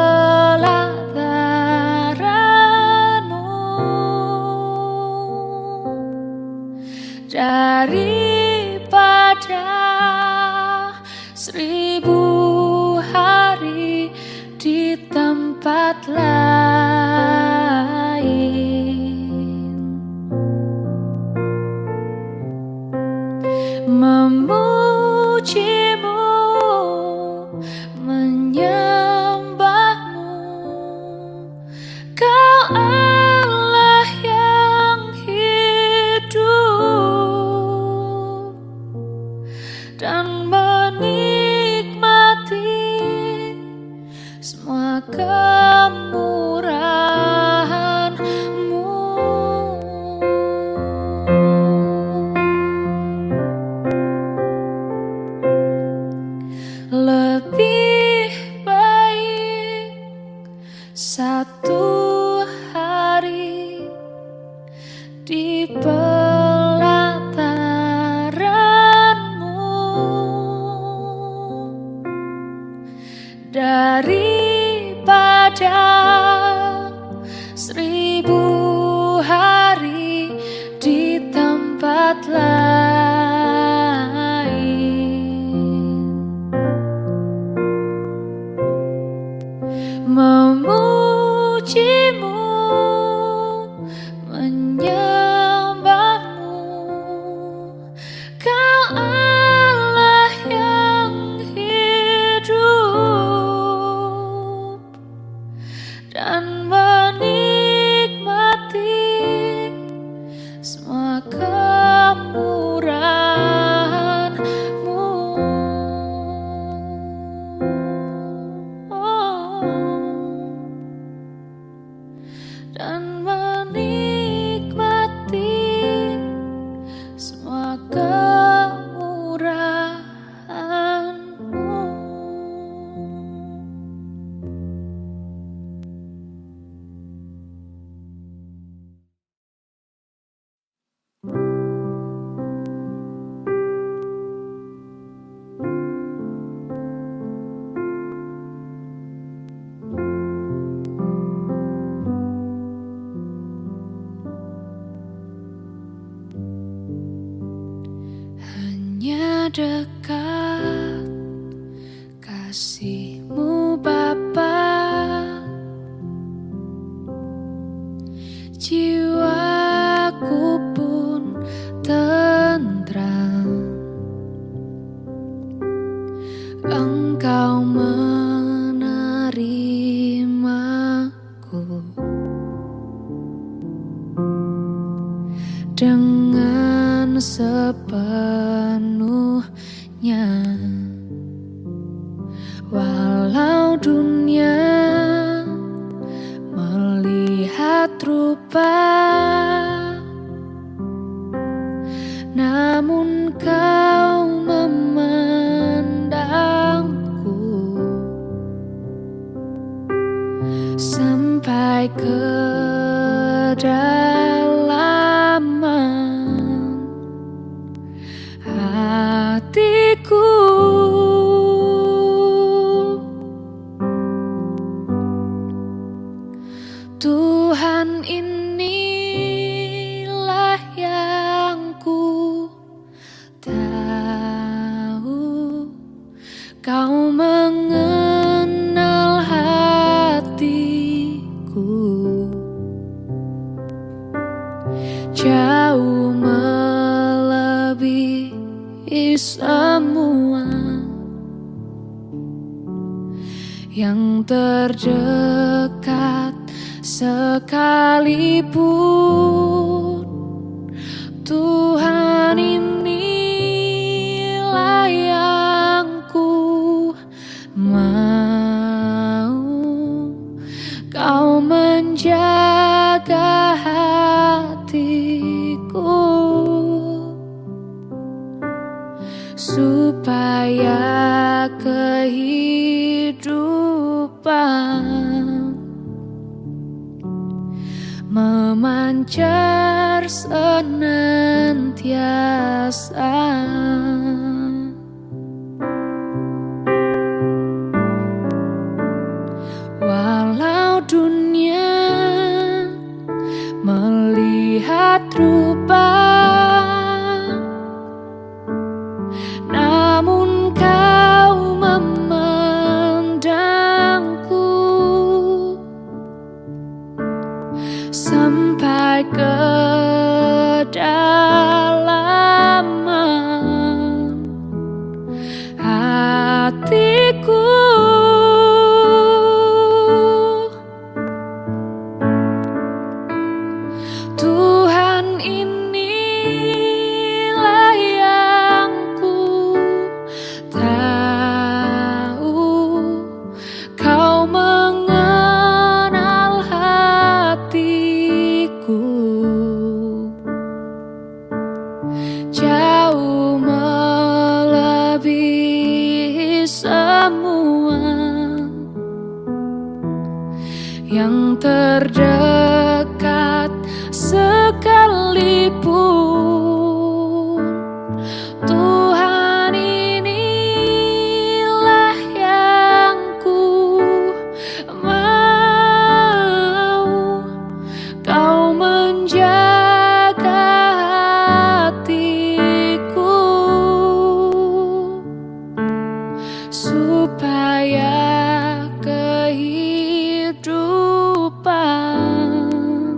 pelataran-Mu daripada seribu hari di tempat lain. Memuji-Mu, menyembah-Mu, Kau Allah yang hidup, dan menikmati semua kemurahan-Mu. Lebih baik satu hari di pelataran-Mu daripada seribu hari di tempat lain. Memuji-Mu, menyembah-Mu, Kau Allah yang hidup, dan menikmati semua kemurahan-Mu. Dan menikmati semua kemurahan-Mu. Dekat kasih-Mu Bapa, jiwaku pun tentram. Engkau menerimaku dengan sepenuhnya, walau dunia melihat rupa, namun kau memandangku sampai ke kedalaman hatiku. Tuhan, inilah yang ku tahu, kau mengenal hatiku jauh melebihi semua yang terdekat sekalipun. Tuhan, inilah yang ku mau, kau menjaga hatiku supaya kehidupan memancar senantiasa. Walau dunia melihat rupa, namun kau memandangku sampai kedalaman hatiku. Tuhan, inilah yang ku tahu, kau mengenal hatiku jauh melebihi semua yang terdekat sekalipun. Tuhan, inilah yang ku mau, kau menjaga hatiku supaya kehidupan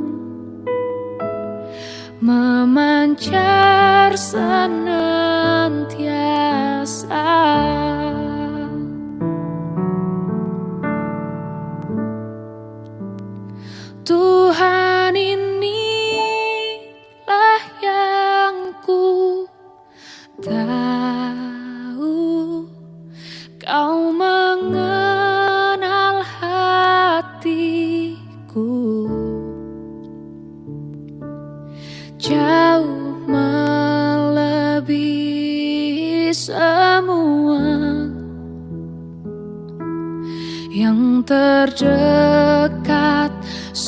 memancar senantiasa. Tuhan, inilah yang ku tahu, kau mengenal hatiku jauh melebihi semua yang terdekat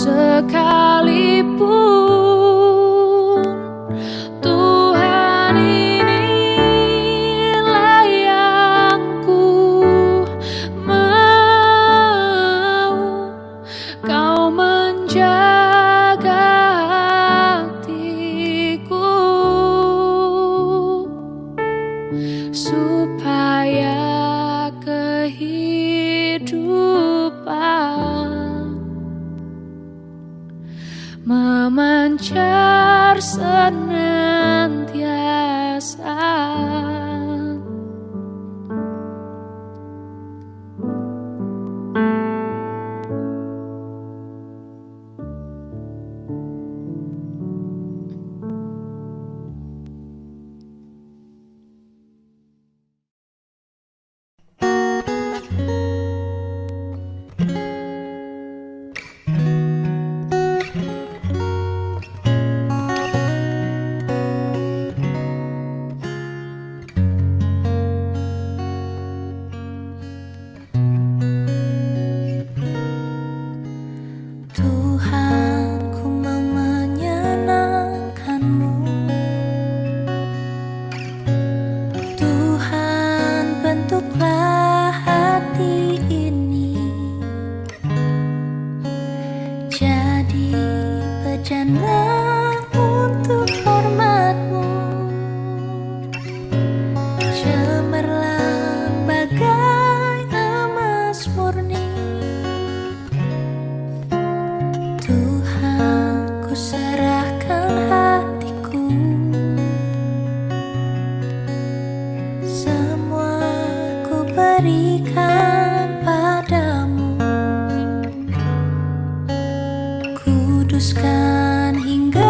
sekalipun. Tuhan, inilah yang ku mau, kau menjaga hatiku supaya kehidupan Mama memancar senantiasa. Kuduskan hingga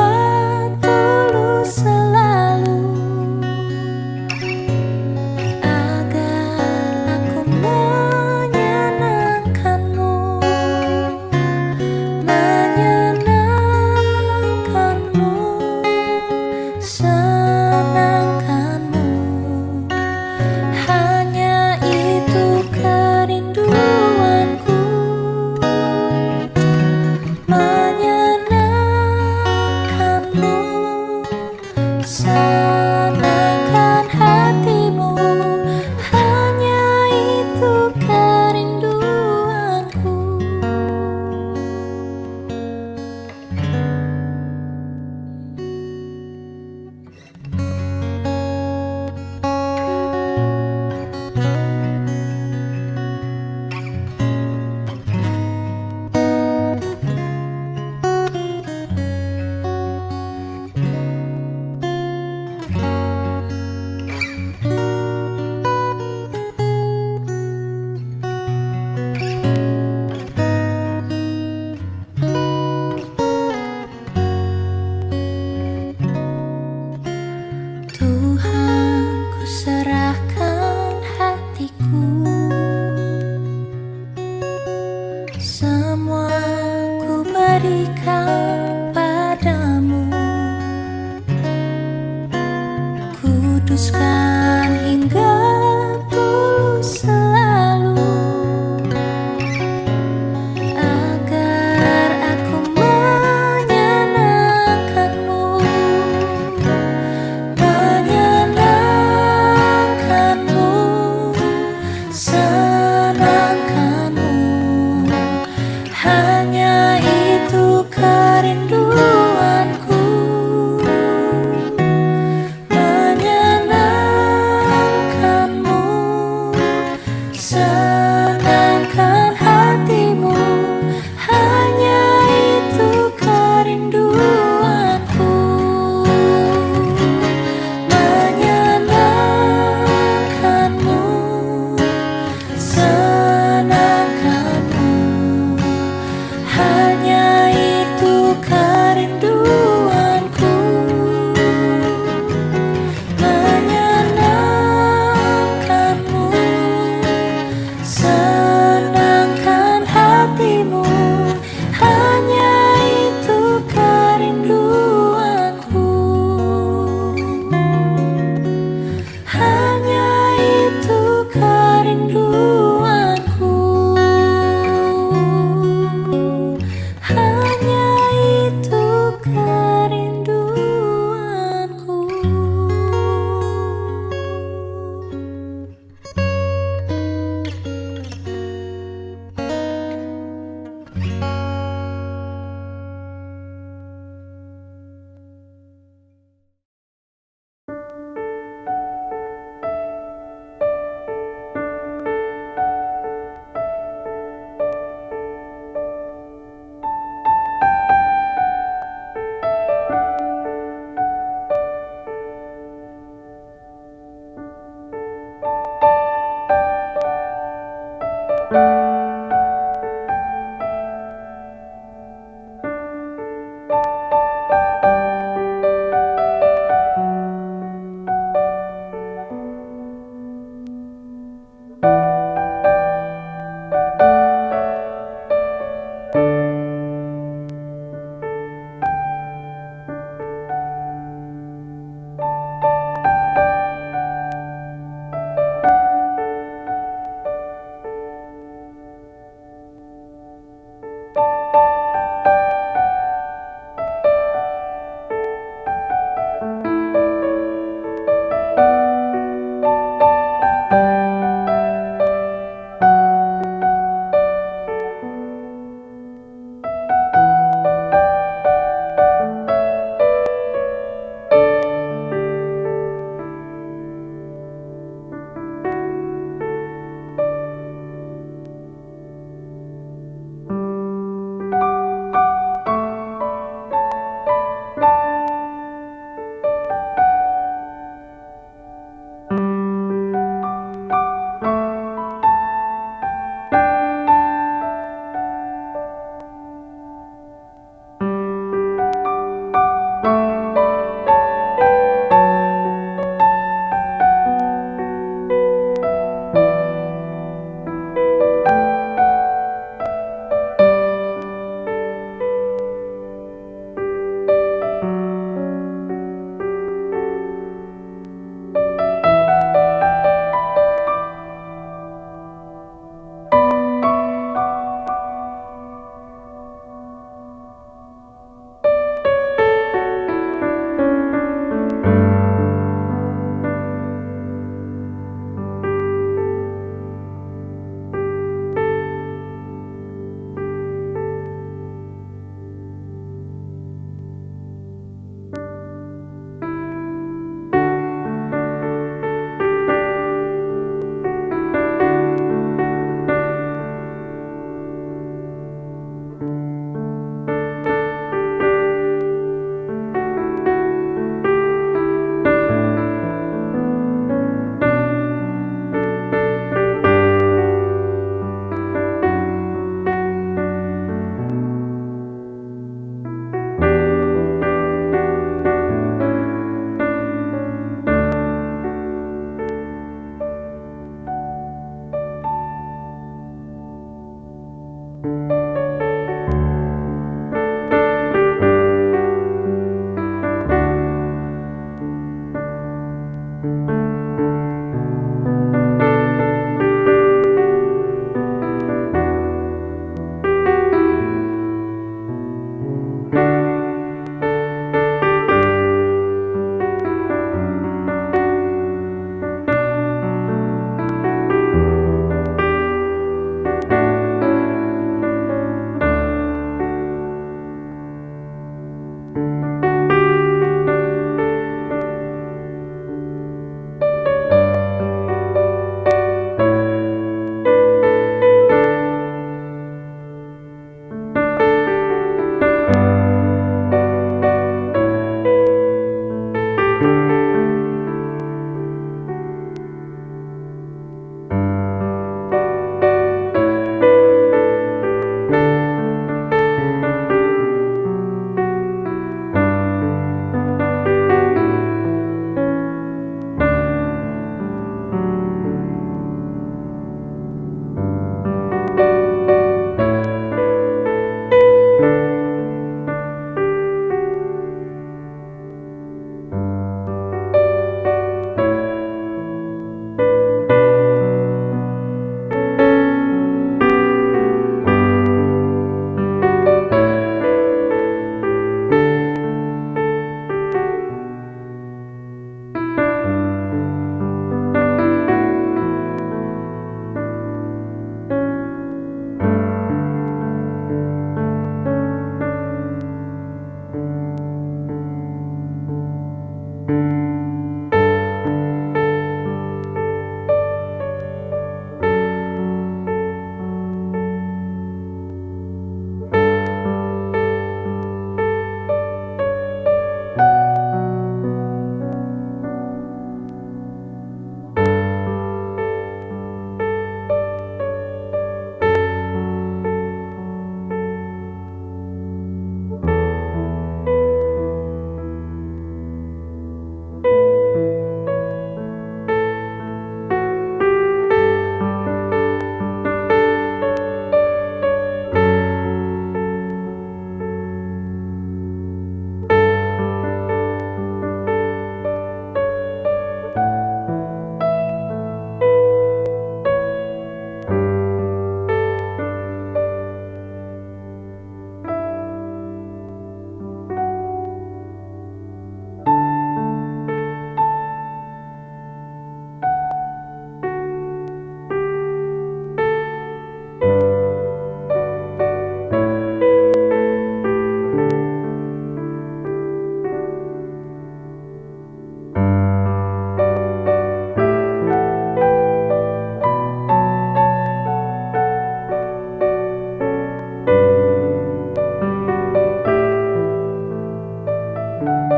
Thank